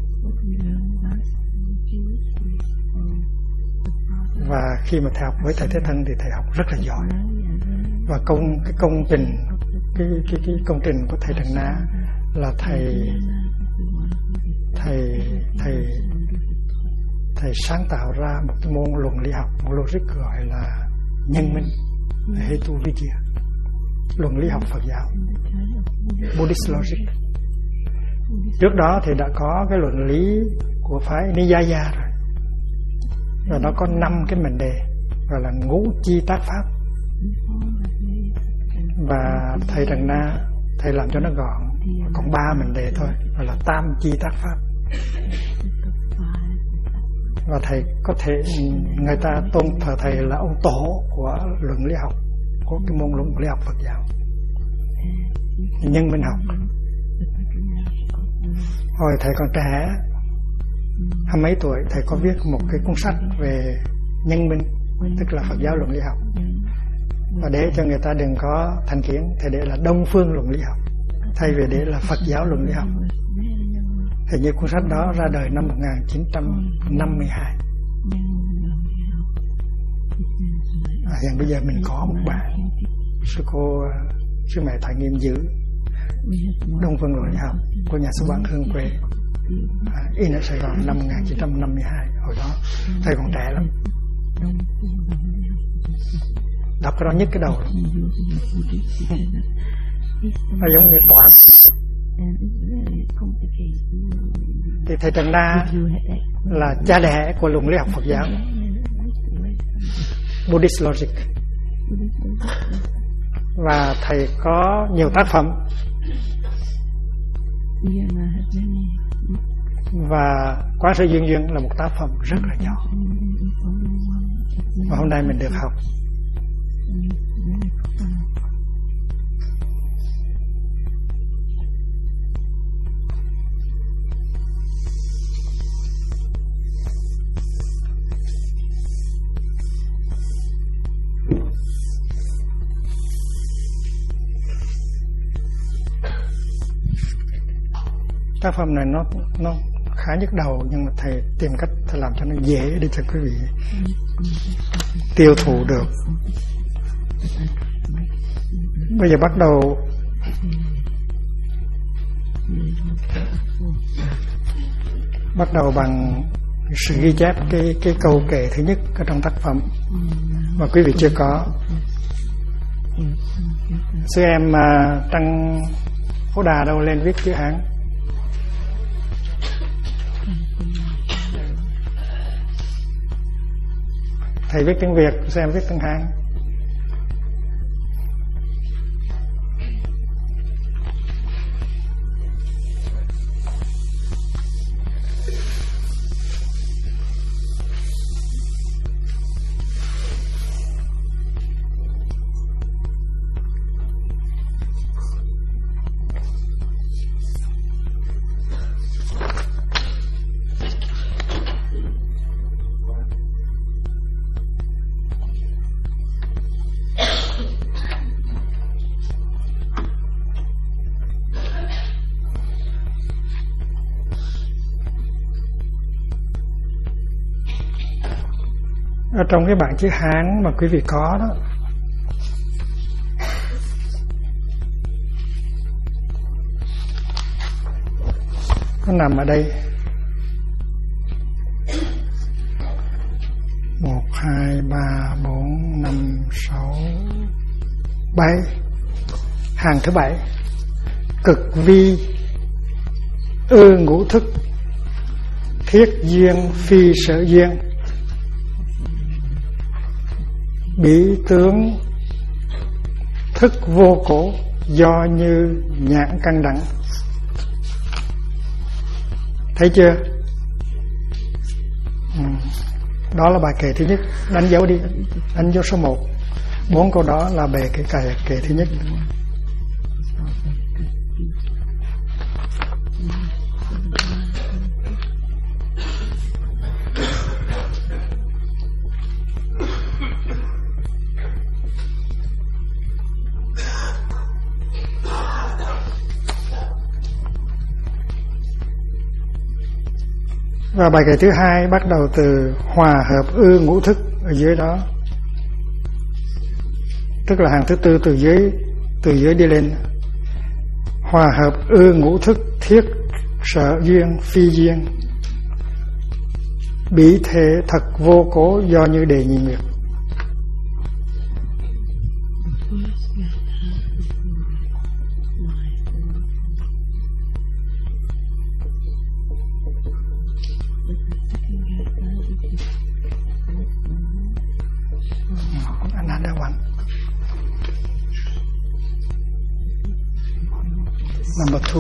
Và khi mà thầy học với thầy Thế Thân thì thầy học rất là giỏi. Và cái công trình của thầy Trần Na là thầy sáng tạo ra một cái môn luận lý học, một logic gọi là nhân minh, Hetu Vidya, luận lý học Phật giáo, Buddhist logic. Trước đó thì đã có cái luận lý của phái Niyaya rồi, và nó có 5 cái mệnh đề gọi là ngũ chi tác pháp. Và thầy Trần Na thầy làm cho nó gọn, còn 3 mệnh đề thôi, gọi là tam chi tác pháp. Và thầy có thể, người ta tôn thờ thầy là ông tổ của luận lý học, của cái môn luận lý học Phật giáo, nhân minh học. Hồi thầy còn trẻ, 20 mấy tuổi, thầy có viết một cái cuốn sách về nhân minh, tức là Phật giáo luận lý học. Và để cho người ta đừng có thành kiến, thầy để là Đông phương luận lý học, thay vì để là Phật giáo luận lý học. Thì như cuốn sách đó ra đời năm 1952. Hiện bây giờ mình có một bạn sư mẹ Thoại Nghiêm giữ Đông phương luận lý học của nhà xuất bản Hương Quê, in ở Sài Gòn năm 1952. Hồi đó thầy còn trẻ lắm, đọc cái đó nhức cái đầu. Nó giống như toán. Thì thầy Trần Na là cha đẻ của luận lý học Phật giáo, Buddhist logic. Và thầy có nhiều tác phẩm. Và Quán Sở Duyên Duyên là một tác phẩm rất là nhỏ, và hôm nay mình được học. Tác phẩm này nó khá nhức đầu, nhưng mà thầy tìm cách thầy làm cho nó dễ để cho quý vị tiêu thụ được. Bây giờ bắt đầu bằng sự ghi chép cái câu kệ thứ nhất ở trong tác phẩm mà quý vị chưa có. Sư em Trăng Phổ Đà đâu lên viết chữ Hán. Thầy viết tiếng Việt, sư em viết tiếng Hán. Ở trong cái bảng chữ Hán mà quý vị có đó, nó nằm ở đây. 1, 2, 3, 4, 5, 6, 7. Hàng thứ 7. Cực vi ngũ thức thiết duyên phi sở duyên, bỉ tướng thức vô cổ do như nhãn căn đẳng. Thấy chưa? Đó là bài kệ thứ nhất. Đánh dấu đi, đánh dấu số 1. 4 câu đó là bài kệ thứ nhất. Và bài kệ thứ hai bắt đầu từ hòa hợp ngũ thức ở dưới đó, tức là hàng thứ tư từ dưới đi lên. Hòa hợp ngũ thức thiết sở duyên phi duyên, bỉ thể thật vô cố do như đề nhị nguyệt. Number 2.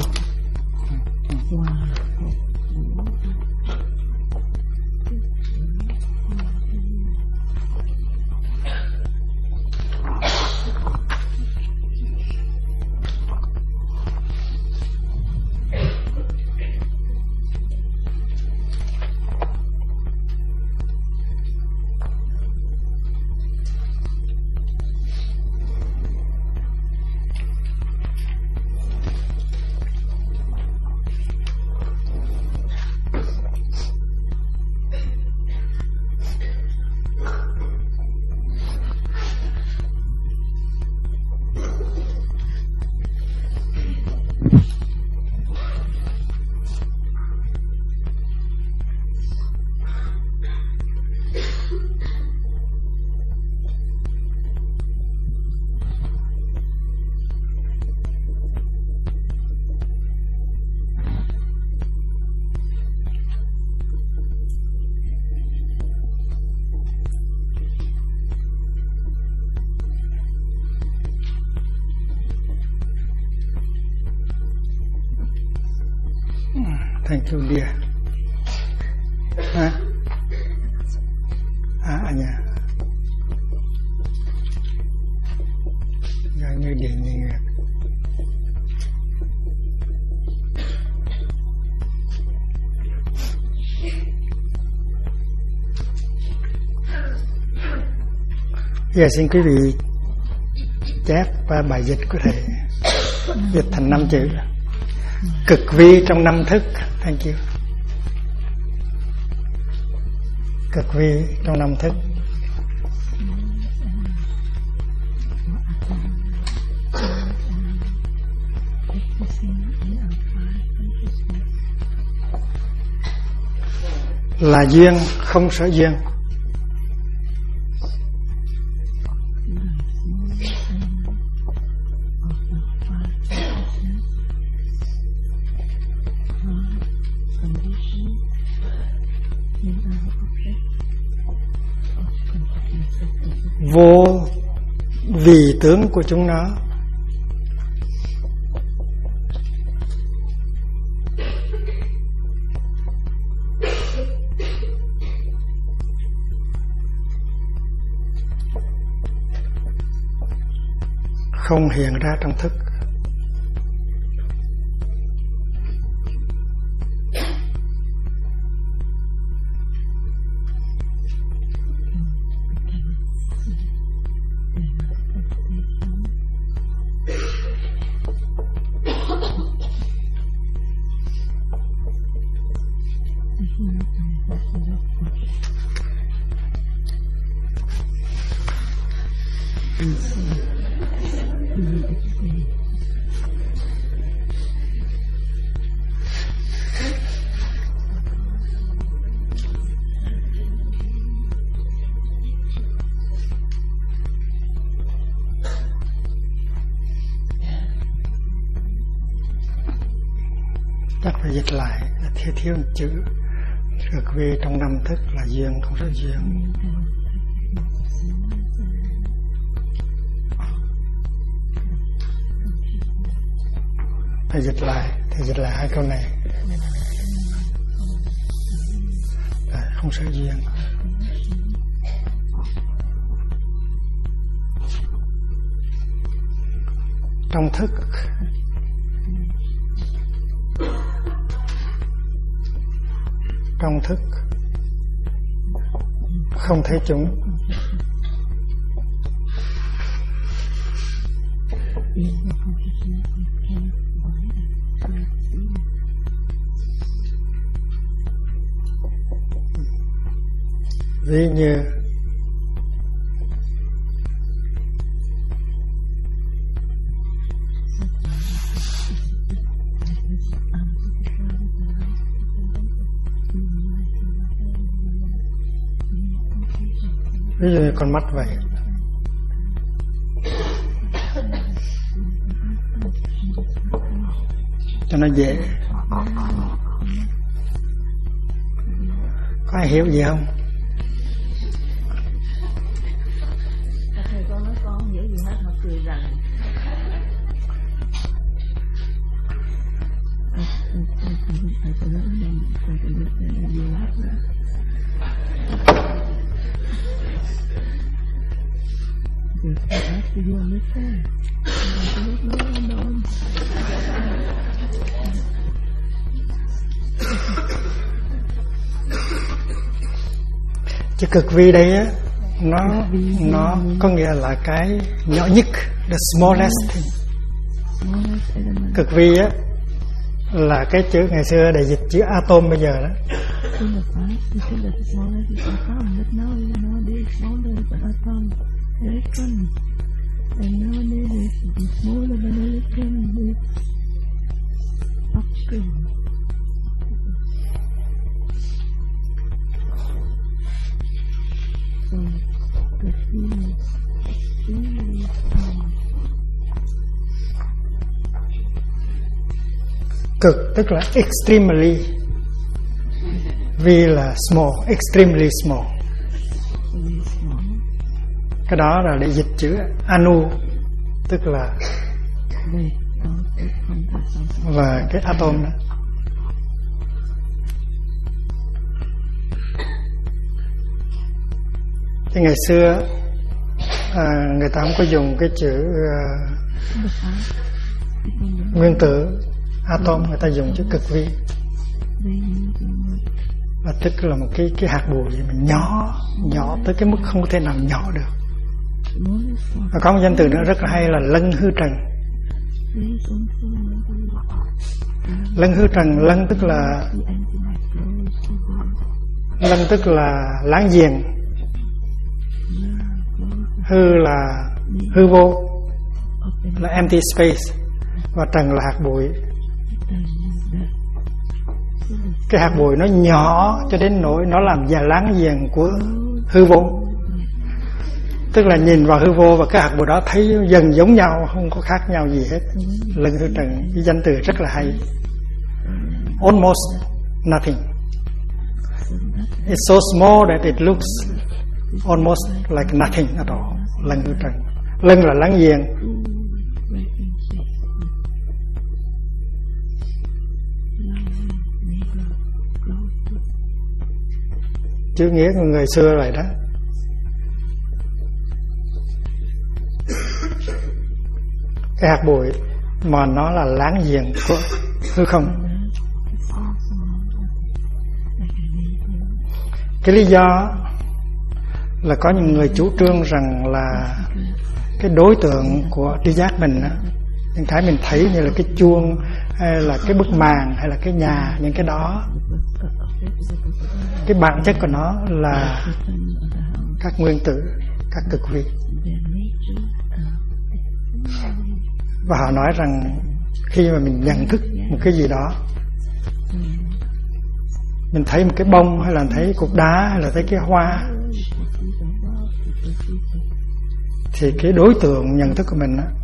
thank you dear. Anya. Như điện như nguyệt. Giờ xin quý vị chép bài dịch của thầy dịch thành 5 chữ. Cực vi trong 5 thức. Thank you. Cực vi trong 5 thức. Là duyên không sở duyên. Vô vì tướng của chúng nó. Không hiện ra trong thức. Chắc phải dịch lại là thiếu một chữ. Cực vi trong 5 thức là duyên không sở duyên. Thầy dịch lại hai câu này. Không sở duyên. Trong thức không thấy chúng. Ví như con mắt vậy. Cho nó dễ. Có ai hiểu gì không? Thầy con nói con không hiểu gì hết, họ cười rằng Chứ cực vi đây á, nó có nghĩa là cái nhỏ nhất, the smallest thing. Cực vi á là cái chữ ngày xưa để dịch chữ atom bây giờ đó. Cực tức là extremely, vì là small, extremely small. Cái đó là để dịch chữ anu, tức là và cái atom đó. Cái ngày xưa người ta không có dùng cái chữ nguyên tử atom, người ta dùng chữ cực vi, và tức là một cái hạt bụi mình nhỏ tới cái mức không có thể nào nhỏ được. Và có một danh từ nữa rất là hay là lân hư trần. Lân hư trần, lân tức là láng giềng, hư là hư vô, là empty space, và trần là hạt bụi. Cái hạt bụi nó nhỏ cho đến nỗi nó làm già láng giềng của hư vô. Tức là nhìn vào hư vô và cái hạt bụi đó thấy dần giống nhau, không có khác nhau gì hết. Lân hư trần, cái danh từ rất là hay. Almost nothing. It's so small that it looks almost like nothing at all. Lân hư trần. Lân là láng giềng. Chữ nghĩa của người xưa vậy đó. Cái hạt bụi mà nó là láng giềng của hư không. Cái lý do là có những người chủ trương rằng là cái đối tượng của tri giác mình á, những cái mình thấy như là cái chuông hay là cái bức màn hay là cái nhà, những cái đó, cái bản chất của nó là các nguyên tử, các cực vi. Và họ nói rằng khi mà mình nhận thức một cái gì đó, mình thấy một cái bông hay là thấy cục đá hay là thấy cái hoa, thì cái đối tượng nhận thức của mình đó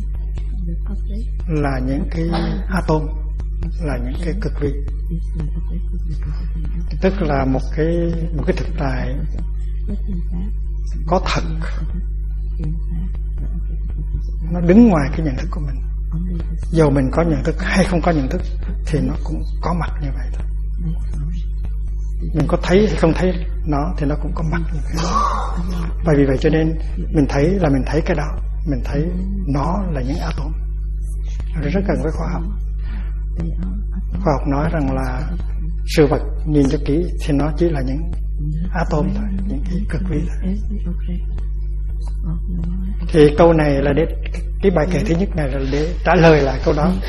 là những cái atom, là những cái cực vi. Tức là một cái thực tại có thật, nó đứng ngoài cái nhận thức của mình. Dầu mình có nhận thức hay không có nhận thức thì nó cũng có mặt như vậy thôi. Mình có thấy hay không thấy nó thì nó cũng có mặt như vậy. Và vì vậy cho nên mình thấy là mình thấy cái đó, mình thấy nó là những atom. Rất gần với khoa học. Khoa học nói rằng là sự vật nhìn cho kỹ thì nó chỉ là những atom thôi, những cái cực vi thôi. Thì câu này là để cái bài kể thứ nhất này là để trả lời lại câu đó.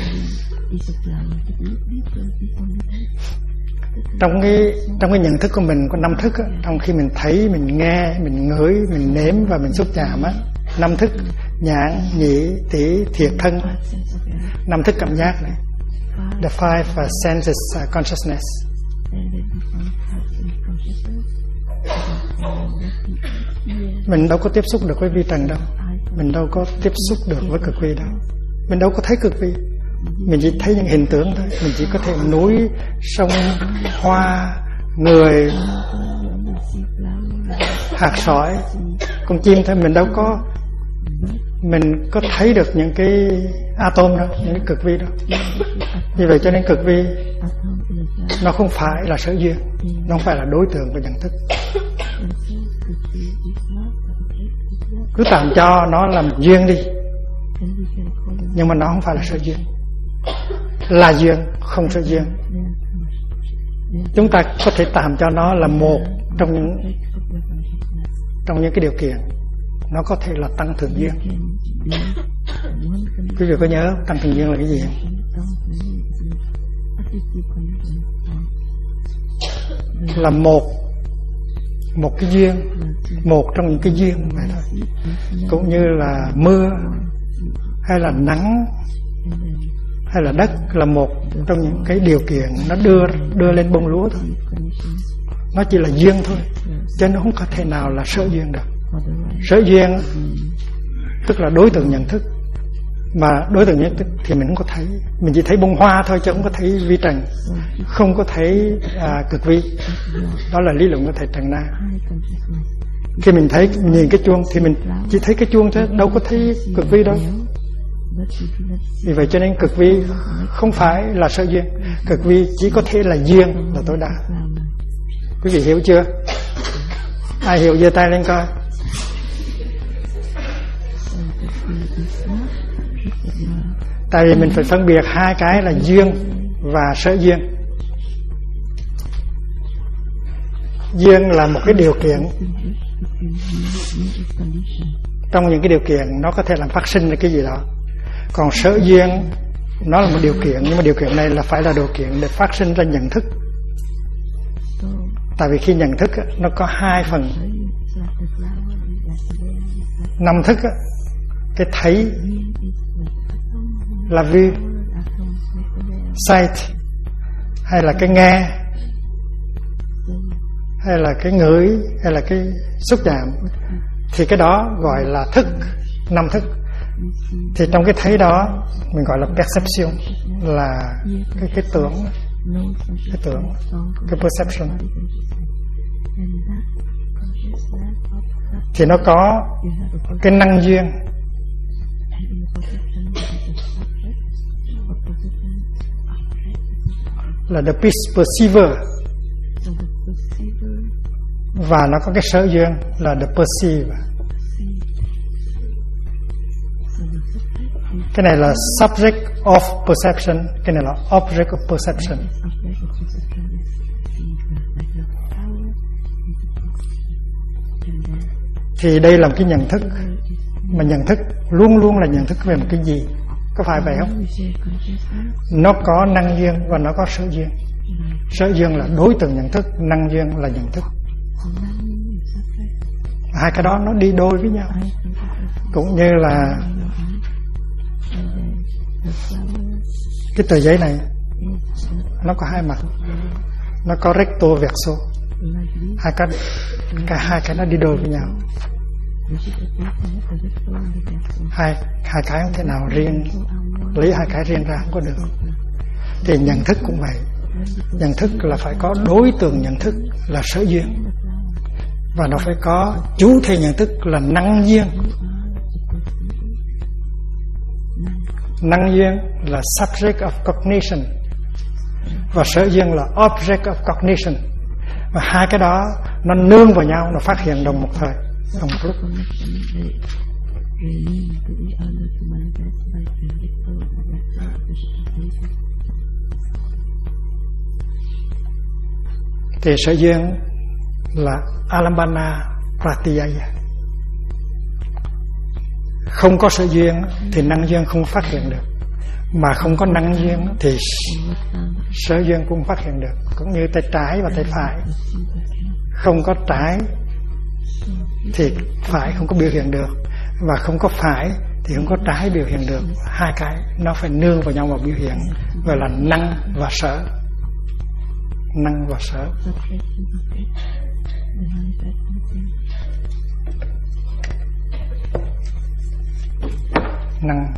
Trong cái nhận thức của mình có 5 thức á, trong khi mình thấy, mình nghe, mình ngửi, mình nếm và mình xúc chạm á, 5 thức nhãn, nhĩ, tỷ, thiệt, thân, 5 thức cảm giác này. The 5 senses consciousness. Mình đâu có tiếp xúc được với vi trần đâu, mình đâu có tiếp xúc được với cực vi đâu, mình đâu có thấy cực vi, mình chỉ thấy những hình tượng thôi. Mình chỉ có thể núi, sông, hoa, người, hạt sỏi, con chim thôi. Mình đâu có, mình có thấy được những cái atom đâu, những cái cực vi đâu. Vì vậy cho nên cực vi nó không phải là sở duyên, nó không phải là đối tượng của nhận thức. Cứ tạm cho nó là một duyên đi, nhưng mà nó không phải là sở duyên. Là duyên, không sở duyên. Chúng ta có thể tạm cho nó là một trong những cái điều kiện. Nó có thể là tăng thượng duyên. Quý vị có nhớ tăng thượng duyên là cái gì không? Là một cái duyên, một trong những cái duyên vậy thôi. Cũng như là mưa hay là nắng hay là đất là một trong những cái điều kiện nó đưa lên bông lúa thôi. Nó chỉ là duyên thôi, chứ nó không có thể nào là sở duyên được. Sở duyên tức là đối tượng nhận thức, mà đối tượng nhận thức thì mình không có thấy. Mình chỉ thấy bông hoa thôi chứ không có thấy vi trần, không có thấy cực vi. Đó là lý luận của thầy Trần Na. Khi mình thấy, mình nhìn cái chuông thì mình chỉ thấy cái chuông thôi, đâu có thấy cực vi đâu. Vì vậy cho nên cực vi không phải là sở duyên, cực vi chỉ có thể là duyên là tối đa. Quý vị hiểu chưa? Ai hiểu giơ tay lên coi. Tại vì mình phải phân biệt hai cái là duyên và sở duyên. Duyên là một cái điều kiện. Trong những cái điều kiện nó có thể làm phát sinh ra cái gì đó. Còn sở duyên nó là một điều kiện, nhưng mà điều kiện này là phải là điều kiện để phát sinh ra nhận thức. Tại vì khi nhận thức nó có hai phần. Năm thức, cái thấy là view, sight, hay là cái nghe, hay là cái ngửi, hay là cái xúc chạm, thì cái đó gọi là thức, năm thức. Thì trong cái thấy đó mình gọi là perception, là cái tưởng, cái perception. Thì nó có cái năng duyên là the perceiver, và nó có cái sở duyên là the perceive. Cái này là subject of perception, cái này là object of perception. Thì đây là một cái nhận thức, mà nhận thức luôn luôn là nhận thức về một cái gì, có phải vậy không? Nó có năng duyên và nó có sở duyên. Sở duyên là đối tượng nhận thức, năng duyên là nhận thức. Hai cái đó nó đi đôi với nhau. Cũng như là cái tờ giấy này, nó có hai mặt, nó có recto verso, hai cái nó đi đôi với nhau. Hai cái không thể nào riêng, lấy hai cái riêng ra không có được. Thì nhận thức cũng vậy. Nhận thức là phải có đối tượng nhận thức là sở duyên, và nó phải có chủ thể nhận thức là năng duyên. Năng duyên là subject of cognition, và sở duyên là object of cognition. Và hai cái đó nó nương vào nhau, nó phát hiện đồng một thời, đồng một lúc. Thì sở duyên là alambana pratyaya. Không có sở duyên thì năng duyên không phát hiện được, mà không có năng duyên thì sở duyên cũng phát hiện được. Cũng như tay trái và tay phải, không có trái thì phải không có biểu hiện được, và không có phải thì không có trái biểu hiện được. Hai cái nó phải nương vào nhau mà biểu hiện, gọi là năng và sở. Năng và sở. Năng.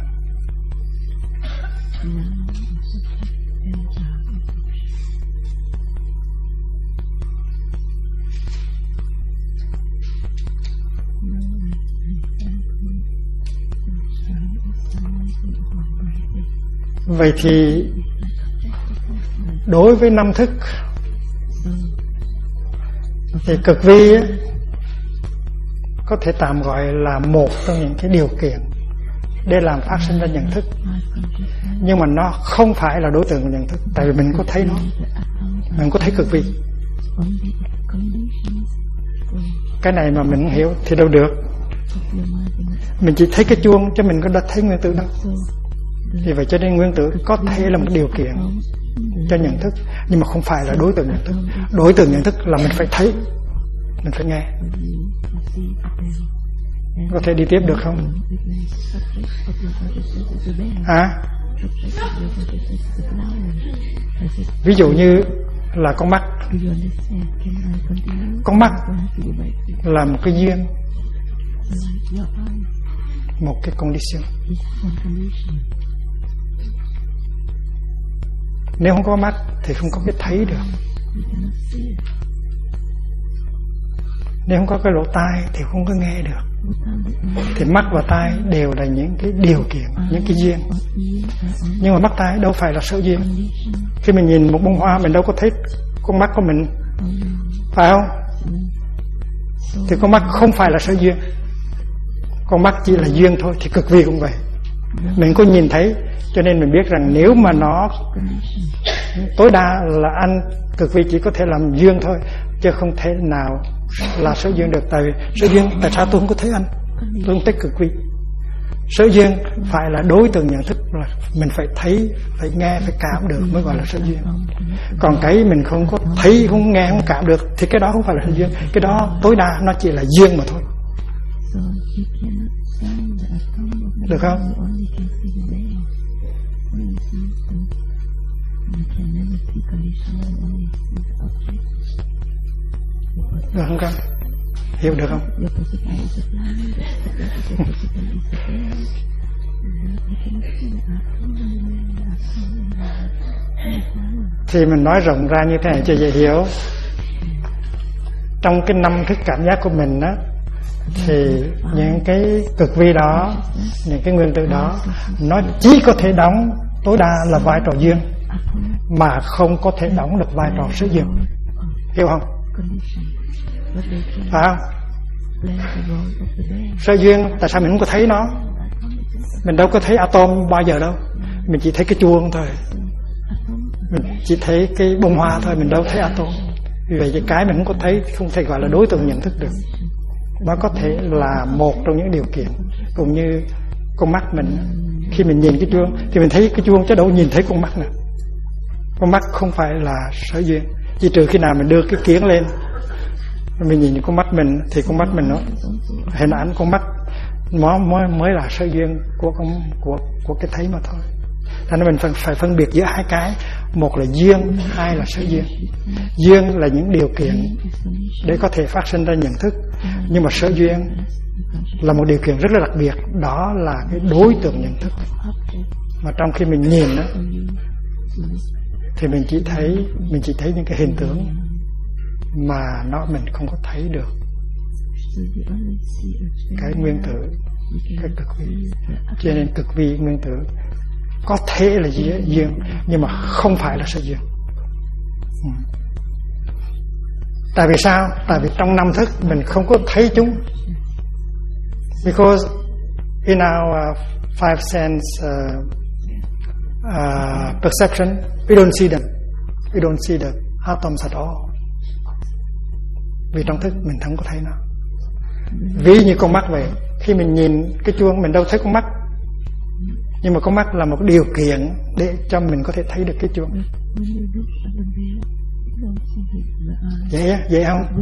Vậy thì đối với năm thức thì cực vi có thể tạm gọi là một trong những cái điều kiện để làm phát sinh ra nhận thức, nhưng mà nó không phải là đối tượng của nhận thức. Tại vì mình có thấy nó, mình có thấy cực vi. Cái này mà mình không hiểu thì đâu được. Mình chỉ thấy cái chuông chứ mình có đã thấy nguyên tử đâu. Vì vậy cho nên nguyên tử có thể là một điều kiện cho nhận thức, nhưng mà không phải là đối tượng nhận thức. Đối tượng nhận thức là mình phải thấy, mình phải nghe. Có thể đi tiếp được không? Ví dụ như là con mắt. Con mắt là một cái duyên, một cái condition. Nếu không có mắt thì không có cái thấy được. Nếu không có cái lỗ tai thì không có nghe được. Thì mắt và tai đều là những cái điều kiện, những cái duyên. Nhưng mà mắt tai đâu phải là sở duyên. Khi mình nhìn một bông hoa mình đâu có thấy con mắt của mình, phải không? thì con mắt không phải là sở duyên. Con mắt chỉ là duyên thôi, thì cực vi cũng vậy. Mình có nhìn thấy, cho nên mình biết rằng nếu mà nó tối đa là anh, cực vi chỉ có thể làm duyên thôi, chứ không thể nào là sở duyên được. Tại vì sở duyên, tại sao tôi không có thấy anh? Tôi không thấy cực vi. Sở duyên phải là đối tượng nhận thức, là mình phải thấy, phải nghe, phải cảm được mới gọi là sở duyên. Còn cái mình không có thấy, không nghe, không cảm được thì cái đó không phải là sở duyên. Cái đó tối đa nó chỉ là duyên mà thôi. Được không? Được không con? Hiểu được không? Thì mình nói rộng ra như thế này cho dễ hiểu. Trong cái năm thức cảm giác của mình á, thì những cái cực vi đó, những cái nguyên tử đó, nó chỉ có thể đóng tối đa là vai trò duyên, mà không có thể đóng được vai trò sở duyên. Hiểu không? Phải không? Sở duyên, tại sao mình không có thấy nó? Mình đâu có thấy atom bao giờ đâu. Mình chỉ thấy cái chuông thôi, mình chỉ thấy cái bông hoa thôi, mình đâu thấy atom. Vì vậy cái mình không có thấy không thể gọi là đối tượng nhận thức được. Nó có thể là một trong những điều kiện. Cũng như con mắt mình, khi mình nhìn cái chuông thì mình thấy cái chuông chứ đâu nhìn thấy con mắt nữa. Con mắt không phải là sở duyên, chỉ trừ khi nào mình đưa cái kiếng lên mình nhìn con mắt mình, thì con mắt mình nó hình ảnh con mắt nó mới là sở duyên của cái thấy mà thôi. Thành ra mình phải phân biệt giữa hai cái, một là duyên, hai là sở duyên. Duyên là những điều kiện để có thể phát sinh ra nhận thức, nhưng mà sở duyên là một điều kiện rất là đặc biệt, đó là cái đối tượng nhận thức. Mà trong khi mình nhìn đó, thì mình chỉ thấy những cái hình tượng mà mình không có thấy được cái nguyên tử, cái cực vi. Cho nên cực vi nguyên tử có thể là duyên, nhưng mà không phải là sở duyên. Tại vì sao? Tại vì trong năm thức mình không có thấy chúng. Because in our five sense perception, we don't see them. We don't see the atoms at all. Vì trong thức mình không có thấy nó. Ví như con mắt vậy, khi mình nhìn cái chuông mình đâu thấy con mắt, nhưng mà con mắt là một điều kiện để cho mình có thể thấy được cái chuông. Vậy không?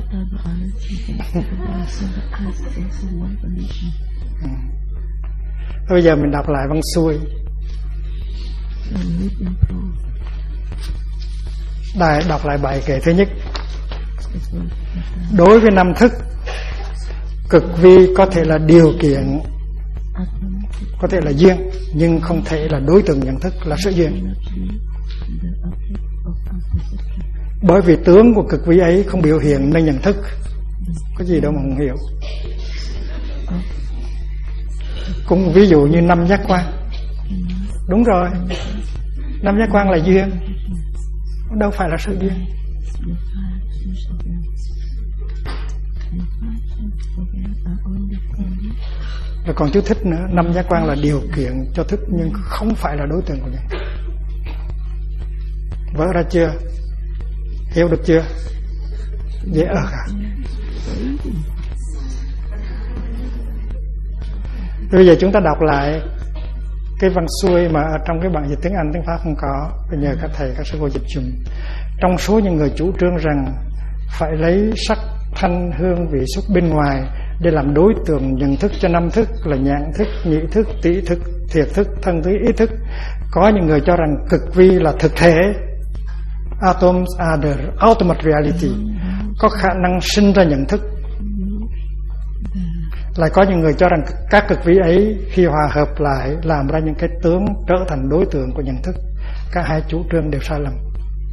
Bây giờ mình đọc lại văn xuôi. Đọc lại bài kệ thứ nhất. Đối với năm thức, cực vi có thể là điều kiện, có thể là duyên, nhưng không thể là đối tượng nhận thức, là sở duyên. Bởi vì tướng của cực vi ấy không biểu hiện nên nhận thức. Có gì đâu mà không hiểu. Cũng ví dụ như năm giác quan. Đúng rồi, năm giác quan là duyên, đâu phải là sở duyên. Rồi còn chú thích nữa, năm giác quan là điều kiện cho thức, nhưng không phải là đối tượng của nhận. Vỡ ra chưa? Hiểu được chưa? Dễ ợt à? Bây giờ chúng ta đọc lại cái văn xuôi mà ở trong cái bản dịch tiếng Anh, tiếng Pháp không có. Bây giờ các thầy, các sư cô dịch dùm. Trong số những người chủ trương rằng phải lấy sắc, thanh, hương, vị xúc bên ngoài để làm đối tượng nhận thức cho năm thức là nhãn thức, nhị thức, tỷ thức, thiệt thức, thân thức, ý thức, có những người cho rằng cực vi là thực thể, atoms are the ultimate reality, có khả năng sinh ra nhận thức. Lại có những người cho rằng các cực vi ấy khi hòa hợp lại làm ra những cái tướng trở thành đối tượng của nhận thức. Cả hai chủ trương đều sai lầm.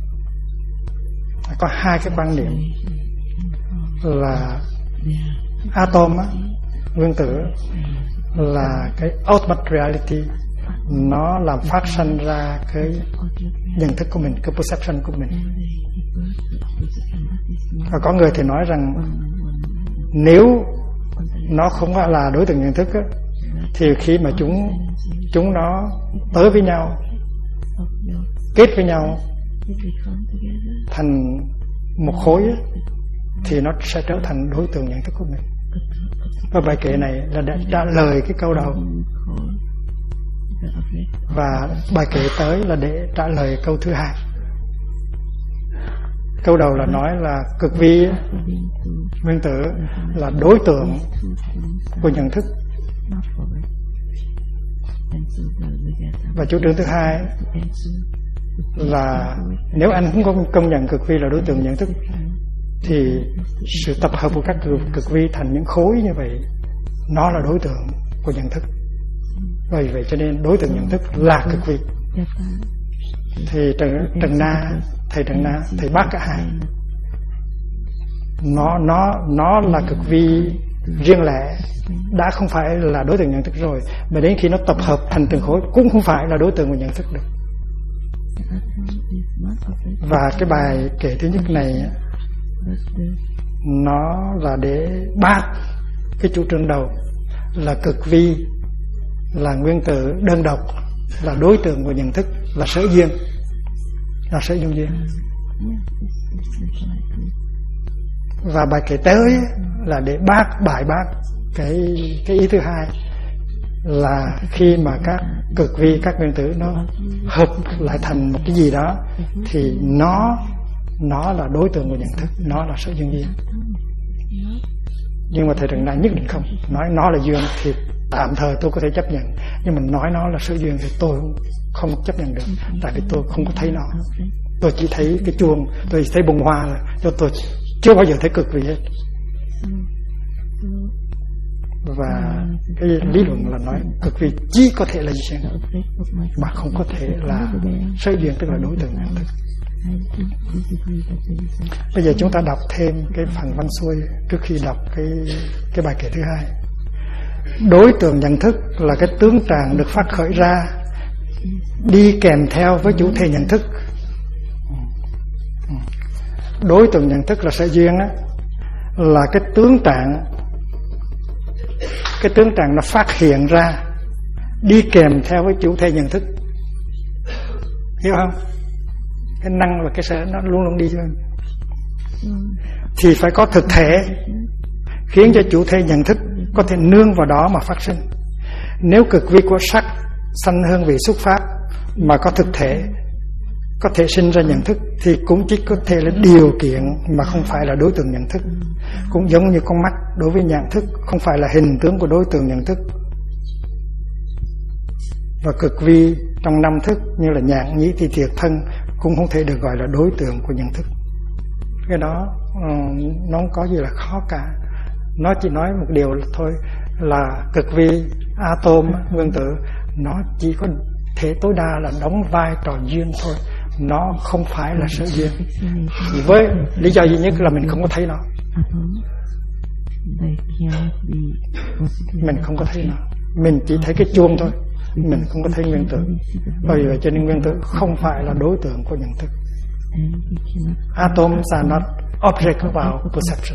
Có hai cái quan niệm là atom á, nguyên tử là cái ultimate reality, nó làm phát sinh ra cái nhận thức của mình, cái perception của mình. Và có người thì nói rằng Nếu nó không là đối tượng nhận thức á, thì khi mà chúng nó tới với nhau, kết với nhau thành một khối á, thì nó sẽ trở thành đối tượng nhận thức của mình. Và bài kệ này là để trả lời cái câu đầu, và bài kệ tới là để trả lời câu thứ hai. Câu đầu là nói là cực vi nguyên tử là đối tượng của nhận thức, và chủ trương thứ hai là nếu anh không công nhận cực vi là đối tượng nhận thức, thì sự tập hợp của các cực vi thành những khối như vậy, nó là đối tượng của nhận thức. Vì vậy cho nên đối tượng nhận thức là cực vi. Thì Trần Na, thầy bác cả hai, nó là cực vi riêng lẻ, đã không phải là đối tượng nhận thức rồi, mà đến khi nó tập hợp thành từng khối cũng không phải là đối tượng của nhận thức được. Và cái bài kể thứ nhất này nó là để bác cái chủ trương đầu là cực vi là nguyên tử đơn độc, là đối tượng của nhận thức, là sở duyên, là sở duyên. Và bài kể tới là để bài bác cái ý thứ hai là khi mà các cực vi, các nguyên tử nó hợp lại thành một cái gì đó, thì nó là đối tượng của nhận thức, nó là sở duyên. Nhưng mà thầy Trần Na nhất định không nói nó là duyên, thì tạm thời tôi có thể chấp nhận, nhưng mà nói nó là sở duyên thì tôi không chấp nhận được, tại vì tôi không có thấy nó. Tôi chỉ thấy cái chuông, tôi chỉ thấy bông hoa rồi, cho tôi chưa bao giờ thấy cực vi hết. Và cái lý luận là nói cực vi chỉ có thể là duyên mà không có thể là sở duyên, tức là đối tượng nhận thức. Bây giờ chúng ta đọc thêm cái phần văn xuôi trước khi đọc cái bài kể thứ hai. Đối tượng nhận thức là cái tướng trạng được phát khởi ra, đi kèm theo với chủ thể nhận thức. Đối tượng nhận thức là sở duyên á, là cái tướng trạng nó phát hiện ra, đi kèm theo với chủ thể nhận thức. Hiểu không? Cái năng và cái sở nó luôn luôn đi thôi. Thì phải có thực thể khiến cho chủ thể nhận thức có thể nương vào đó mà phát sinh. Nếu cực vi của sắc sanh hương vị xuất phát mà có thực thể, có thể sinh ra nhận thức, thì cũng chỉ có thể là điều kiện mà không phải là đối tượng nhận thức. Cũng giống như con mắt đối với nhận thức không phải là hình tướng của đối tượng nhận thức. Và cực vi trong năm thức như là nhãn, nhĩ, thị, thiệt, thân cũng không thể được gọi là đối tượng của nhận thức. Cái đó nó không có gì là khó cả. Nó chỉ nói một điều thôi là cực vi atom nguyên tử nó chỉ có thể tối đa là đóng vai trò duyên thôi, nó không phải là sở duyên. Với lý do duy nhất là mình không có thấy nó, mình không có thấy nó, mình chỉ thấy cái chuông thôi, mình không có thấy nguyên tử. Bởi vậy cho nên nguyên tử không phải là đối tượng của nhận thức. Atoms are not object of our perception.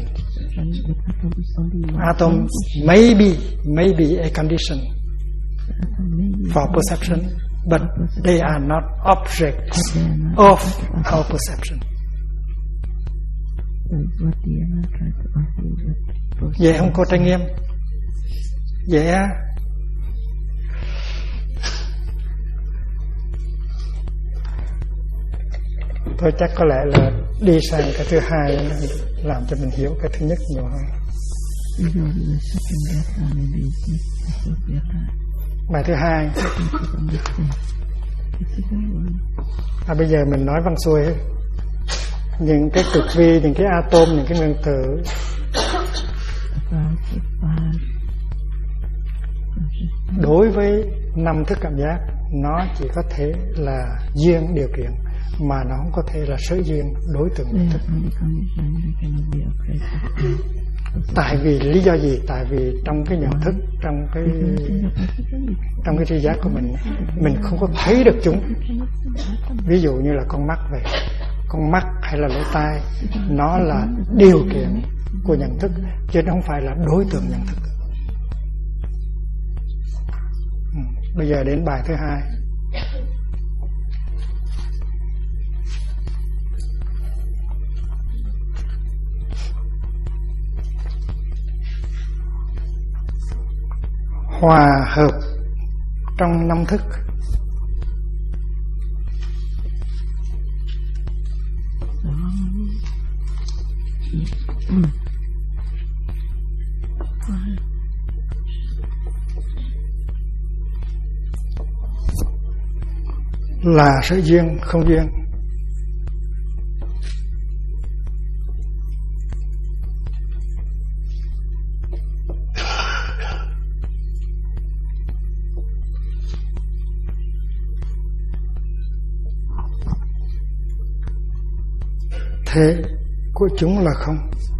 Atoms may be a condition for perception, but they are not objects of our perception. Vậy không có trải nghiệm. Vậy á, thôi chắc có lẽ là đi sang cái thứ hai làm cho mình hiểu cái thứ nhất nhiều hơn. Bài thứ hai. Bây giờ mình nói văn xuôi hết. Những cái cực vi, những cái atom, những cái nguyên tử đối với năm thức cảm giác, nó chỉ có thể là duyên điều kiện, mà nó không có thể là sở duyên đối tượng nhận thức. Tại vì lý do gì? Tại vì trong cái nhận thức, trong cái tri giác của mình không có thấy được chúng. Ví dụ như là con mắt vậy, con mắt hay là lỗ tai, nó là điều kiện của nhận thức, chứ không phải là đối tượng nhận thức. Bây giờ đến bài thứ hai. Hòa hợp trong năm thức. Là sự duyên không duyên. Thế của chúng là không.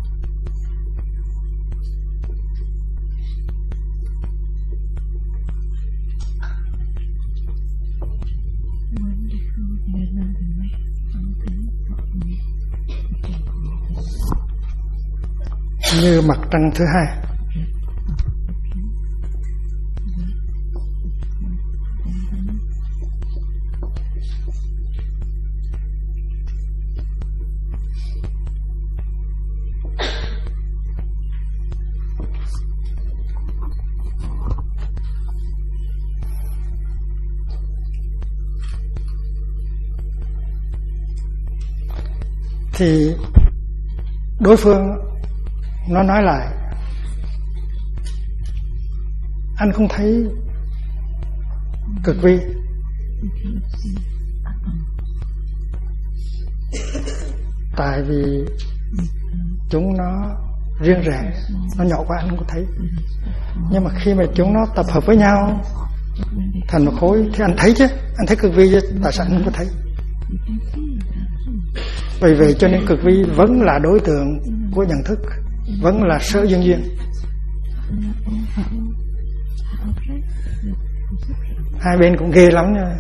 Như mặt trăng thứ hai. Thì đối phương nó nói lại, anh không thấy cực vi. Tại vì chúng nó riêng rẽ, nó nhỏ quá anh không có thấy. Nhưng mà khi mà chúng nó tập hợp với nhau thành một khối thì anh thấy chứ, anh thấy cực vi chứ, tại sao anh không có thấy? Vì vậy cho nên cực vi vẫn là đối tượng của nhận thức, vẫn là sở duyên duyên. Hai bên cũng ghê lắm nha.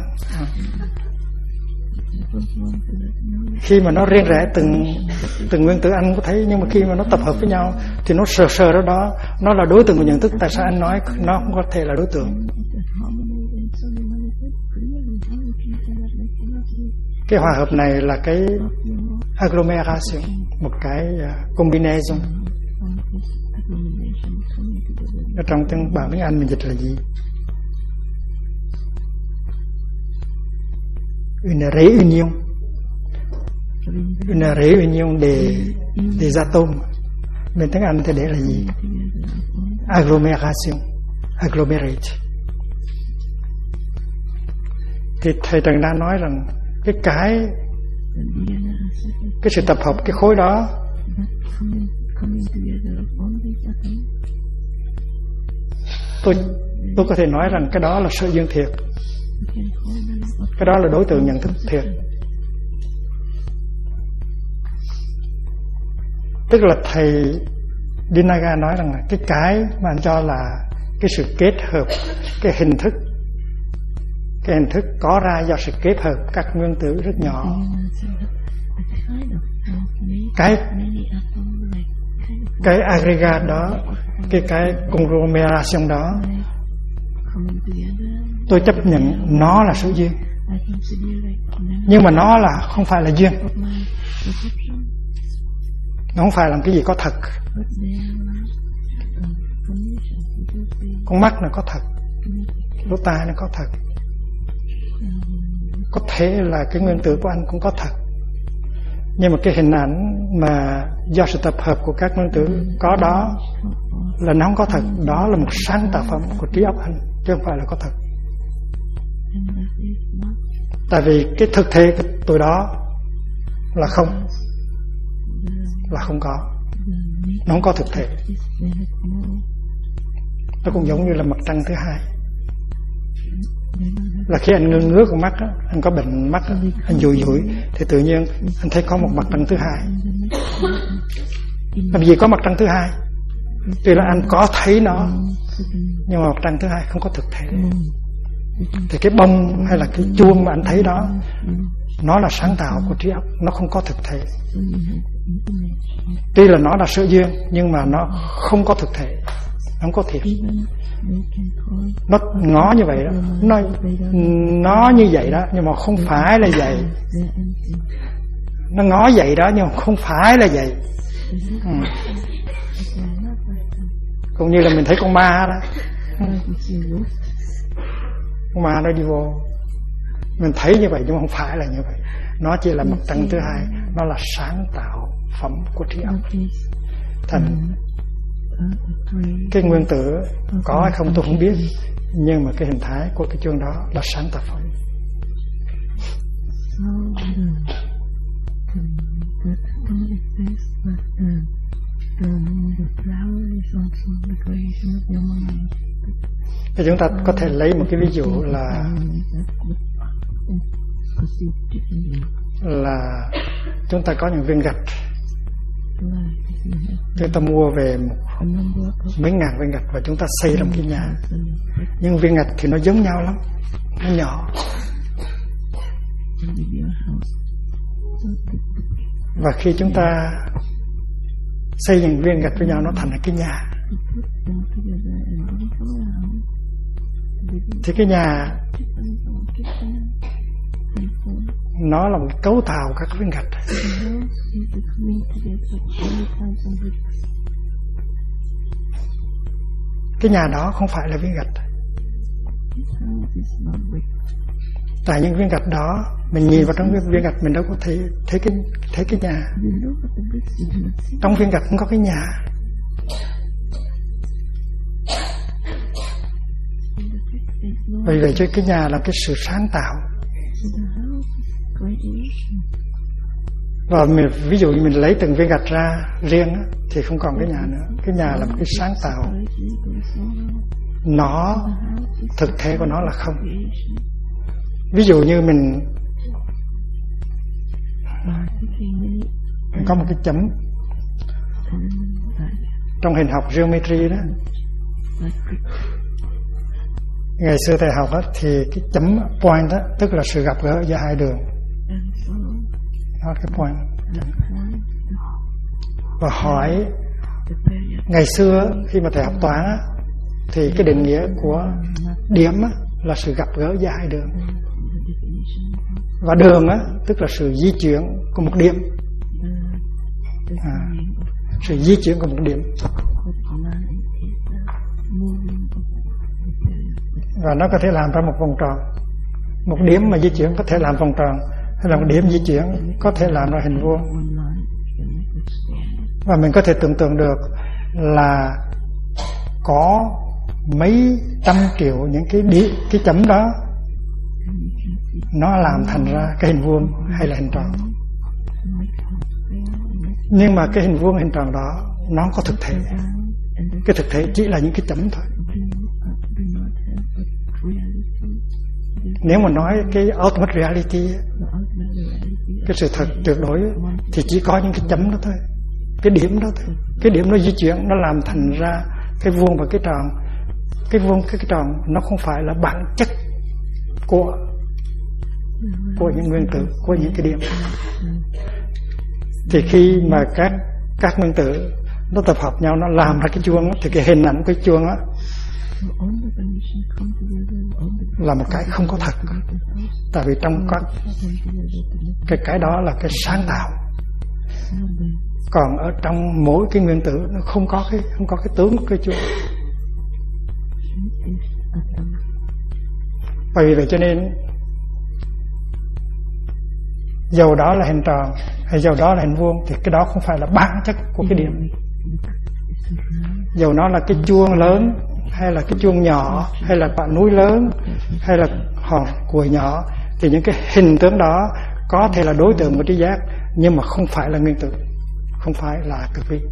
Khi mà nó riêng rẽ từng nguyên tử anh không có thấy, nhưng mà khi mà nó tập hợp với nhau thì nó sờ đó, nó là đối tượng của nhận thức. Tại sao anh nói nó không có thể là đối tượng? Cái hòa hợp này là cái agglomeration, một cái combination. Ở trong tiếng bản tiếng Anh mình dịch là gì? Une réunion des atomes. Bên tiếng Anh thì để là gì? Agglomeration, agglomerate. Thì thầy Trần đã nói rằng cái sự tập hợp cái khối đó tôi có thể nói rằng cái đó là sở duyên thiệt, cái đó là đối tượng nhận thức thiệt. Tức là thầy Dinaga nói rằng là cái mà anh cho là cái sự kết hợp, cái hình thức có ra do sự kết hợp các nguyên tử rất nhỏ. Cái aggregate đó, cái conglomeration đó, tôi chấp nhận nó là số duyên, nhưng mà nó là không phải là duyên. Nó không phải là cái gì có thật. Con mắt nó có thật, lỗ tai nó có thật, có thể là cái nguyên tử của anh cũng có thật, nhưng mà cái hình ảnh mà do sự tập hợp của các nguyên tử có đó là nó không có thật. Đó là một sáng tạo phẩm của trí óc anh, chứ không phải là có thật. Tại vì cái thực thể của tụi đó là không, là không có, nó không có thực thể. Nó cũng giống như là mặt trăng thứ hai. Là khi anh ngứa con mắt á, anh có bệnh mắt á, anh dụi thì tự nhiên anh thấy có một mặt trăng thứ hai. Làm gì có mặt trăng thứ hai? Tuy là anh có thấy nó, nhưng mà mặt trăng thứ hai không có thực thể. Thì cái bông hay là cái chuông mà anh thấy đó, Nó là sáng tạo của trí óc, nó không có thực thể. Tuy là nó là sự duyên, nhưng mà nó không có thực thể, không có thiệt. Nó ngó như vậy đó, nó như vậy đó, nhưng mà không phải là vậy. Nó ngó vậy đó, nhưng mà không phải là vậy. Cũng như là mình thấy con ma đó, con ma nó đi vô, mình thấy như vậy nhưng mà không phải là như vậy. Nó chỉ là mặt trăng thứ hai, nó là sáng tạo phẩm của trí óc. Thành cái nguyên tử có hay không tôi không biết, nhưng mà cái hình thái của cái chuông đó là sáng tạo phẩm. Thì chúng ta có thể lấy một cái ví dụ là chúng ta có những viên gạch, chúng ta mua về mấy ngàn viên gạch và chúng ta xây trong cái nhà. Nhưng viên gạch thì nó giống nhau lắm, nó nhỏ. Và khi chúng ta xây những viên gạch với nhau, nó thành cái nhà. Thì cái nhà nó là một cấu tạo các viên gạch. Cái nhà đó không phải là viên gạch. Tại những viên gạch đó, mình nhìn vào trong viên gạch mình đâu có thấy cái nhà. Trong viên gạch không có cái nhà. Vì vậy cho cái nhà là cái sự sáng tạo. Và ví dụ như mình lấy từng viên gạch ra riêng thì không còn cái nhà nữa. Cái nhà là một cái sáng tạo. Nó, thực thể của nó là không. Ví dụ như mình có một cái chấm trong hình học geometry đó. Ngày xưa thầy học đó, thì cái chấm point đó, tức là sự gặp gỡ giữa hai đường. Đó cái point. Và hỏi ngày xưa khi mà thầy học toán á, thì cái định nghĩa của điểm á, là sự gặp gỡ giữa hai đường. Và đường á, tức là sự di chuyển của một điểm. Sự di chuyển của một điểm. Và nó có thể làm ra một vòng tròn. Một điểm mà di chuyển có thể làm vòng tròn, hay là một điểm di chuyển có thể làm ra hình vuông. Và mình có thể tưởng tượng được là có mấy trăm triệu những cái chấm đó, nó làm thành ra cái hình vuông hay là hình tròn. Nhưng mà cái hình vuông hình tròn đó nó có thực thể. Cái thực thể chỉ là những cái chấm thôi. Nếu mà nói cái ultimate reality, cái sự thật tuyệt đối, thì chỉ có những cái chấm đó thôi, cái điểm đó thôi. Cái điểm nó di chuyển, nó làm thành ra cái vuông và cái tròn. Cái vuông cái tròn nó không phải là bản chất của những nguyên tử, của những cái điểm. Thì khi mà các nguyên tử nó tập hợp nhau, nó làm ra cái chuông, thì cái hình ảnh của cái chuông á là một cái không có thật. Tại vì trong cái đó là cái sáng tạo. Còn ở trong mỗi cái nguyên tử nó không có cái tướng của cái chuông. Vì vậy cho nên dầu đó là hình tròn hay dầu đó là hình vuông, thì cái đó không phải là bản chất của cái điểm. Dầu nó là cái chuông lớn hay là cái chuông nhỏ, hay là quả núi lớn, hay là hòn củi nhỏ, thì những cái hình tướng đó có thể là đối tượng của trí giác, nhưng mà không phải là nguyên tử, không phải là cực vi.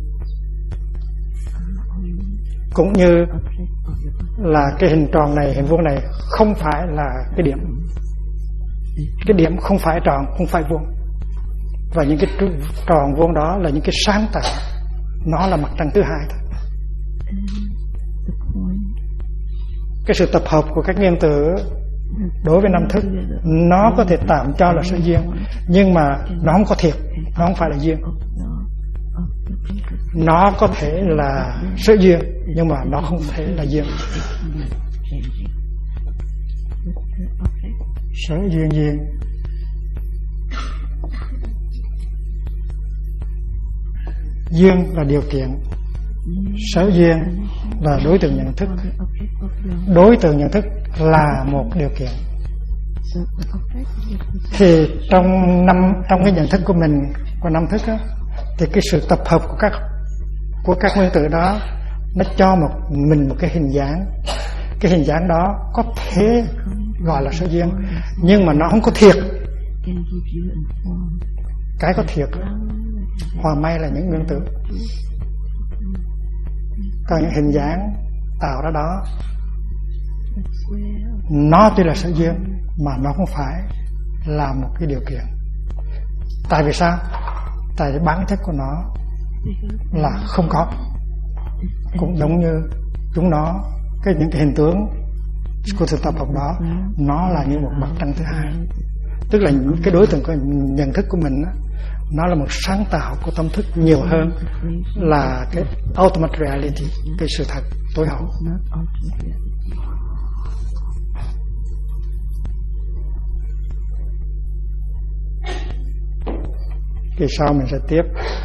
Cũng như là cái hình tròn này, hình vuông này không phải là cái điểm. Cái điểm không phải tròn, không phải vuông. Và những cái tròn vuông đó là những cái sáng tạo. Nó là mặt trăng thứ hai thôi. Cái sự tập hợp của các nguyên tử đối với năm thức, nó có thể tạm cho là sở duyên, nhưng mà nó không có thiệt, nó không phải là duyên. Nó có thể là sở duyên, nhưng mà nó không thể là duyên. Sở duyên duyên. Duyên là điều kiện, sở duyên là đối tượng nhận thức. Đối tượng nhận thức là một điều kiện. Thì trong cái nhận thức của mình, của năm thức đó, thì cái sự tập hợp của các nguyên tử đó nó cho mình một cái hình dáng. Cái hình dáng đó có thể gọi là sở duyên, nhưng mà nó không có thiệt. Cái có thiệt hoa may là những nguyên tử, còn những hình dáng tạo ra đó nó tuy là sở duyên mà nó không phải là một cái điều kiện. Tại vì sao? Tại vì bản chất của nó là không có. Cũng giống như chúng nó, những cái hình tướng của sự tập hợp đó, nó là như một mặt trăng thứ hai. Tức là những cái đối tượng của nhận thức của mình đó, nó là một sáng tạo của tâm thức nhiều hơn là cái ultimate reality, cái sự thật tối hậu. Kỳ sau mình sẽ tiếp.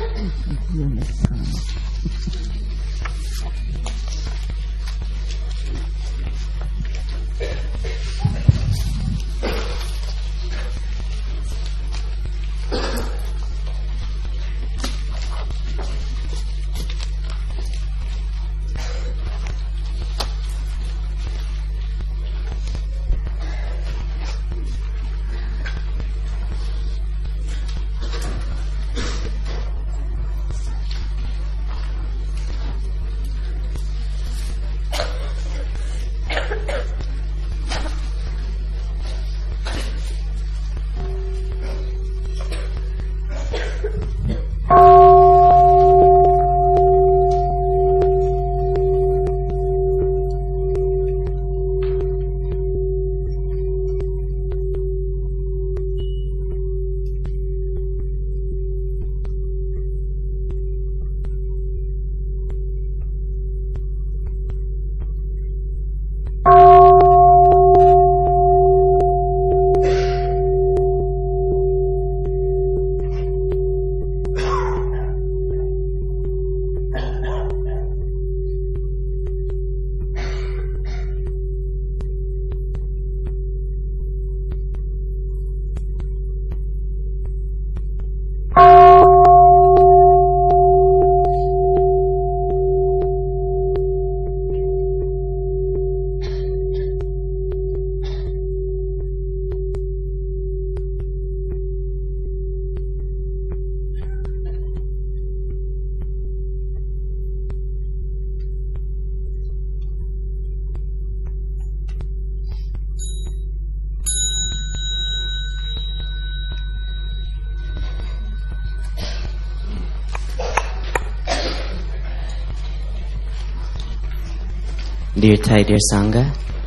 Dear Thai, dear Sangha,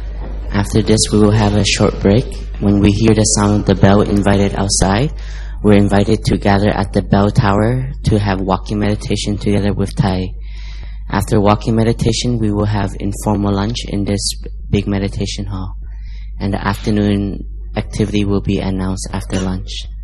after this we will have a short break. When we hear the sound of the bell invited outside, we're invited to gather at the bell tower to have walking meditation together with Thai. After walking meditation, we will have informal lunch in this big meditation hall. And the afternoon activity will be announced after lunch.